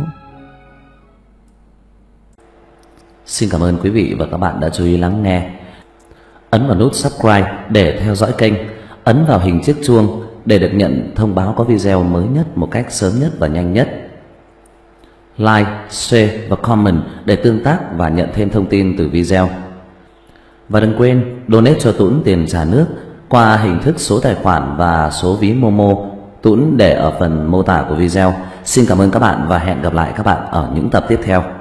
Xin cảm ơn quý vị và các bạn đã chú ý lắng nghe. Ấn vào nút subscribe để theo dõi kênh, ấn vào hình chiếc chuông để được nhận thông báo có video mới nhất một cách sớm nhất và nhanh nhất. Like, share và comment để tương tác và nhận thêm thông tin từ video. Và đừng quên donate cho Tuấn tiền trả nước qua hình thức số tài khoản và số ví Momo, Tuấn để ở phần mô tả của video. Xin cảm ơn các bạn và hẹn gặp lại các bạn ở những tập tiếp theo.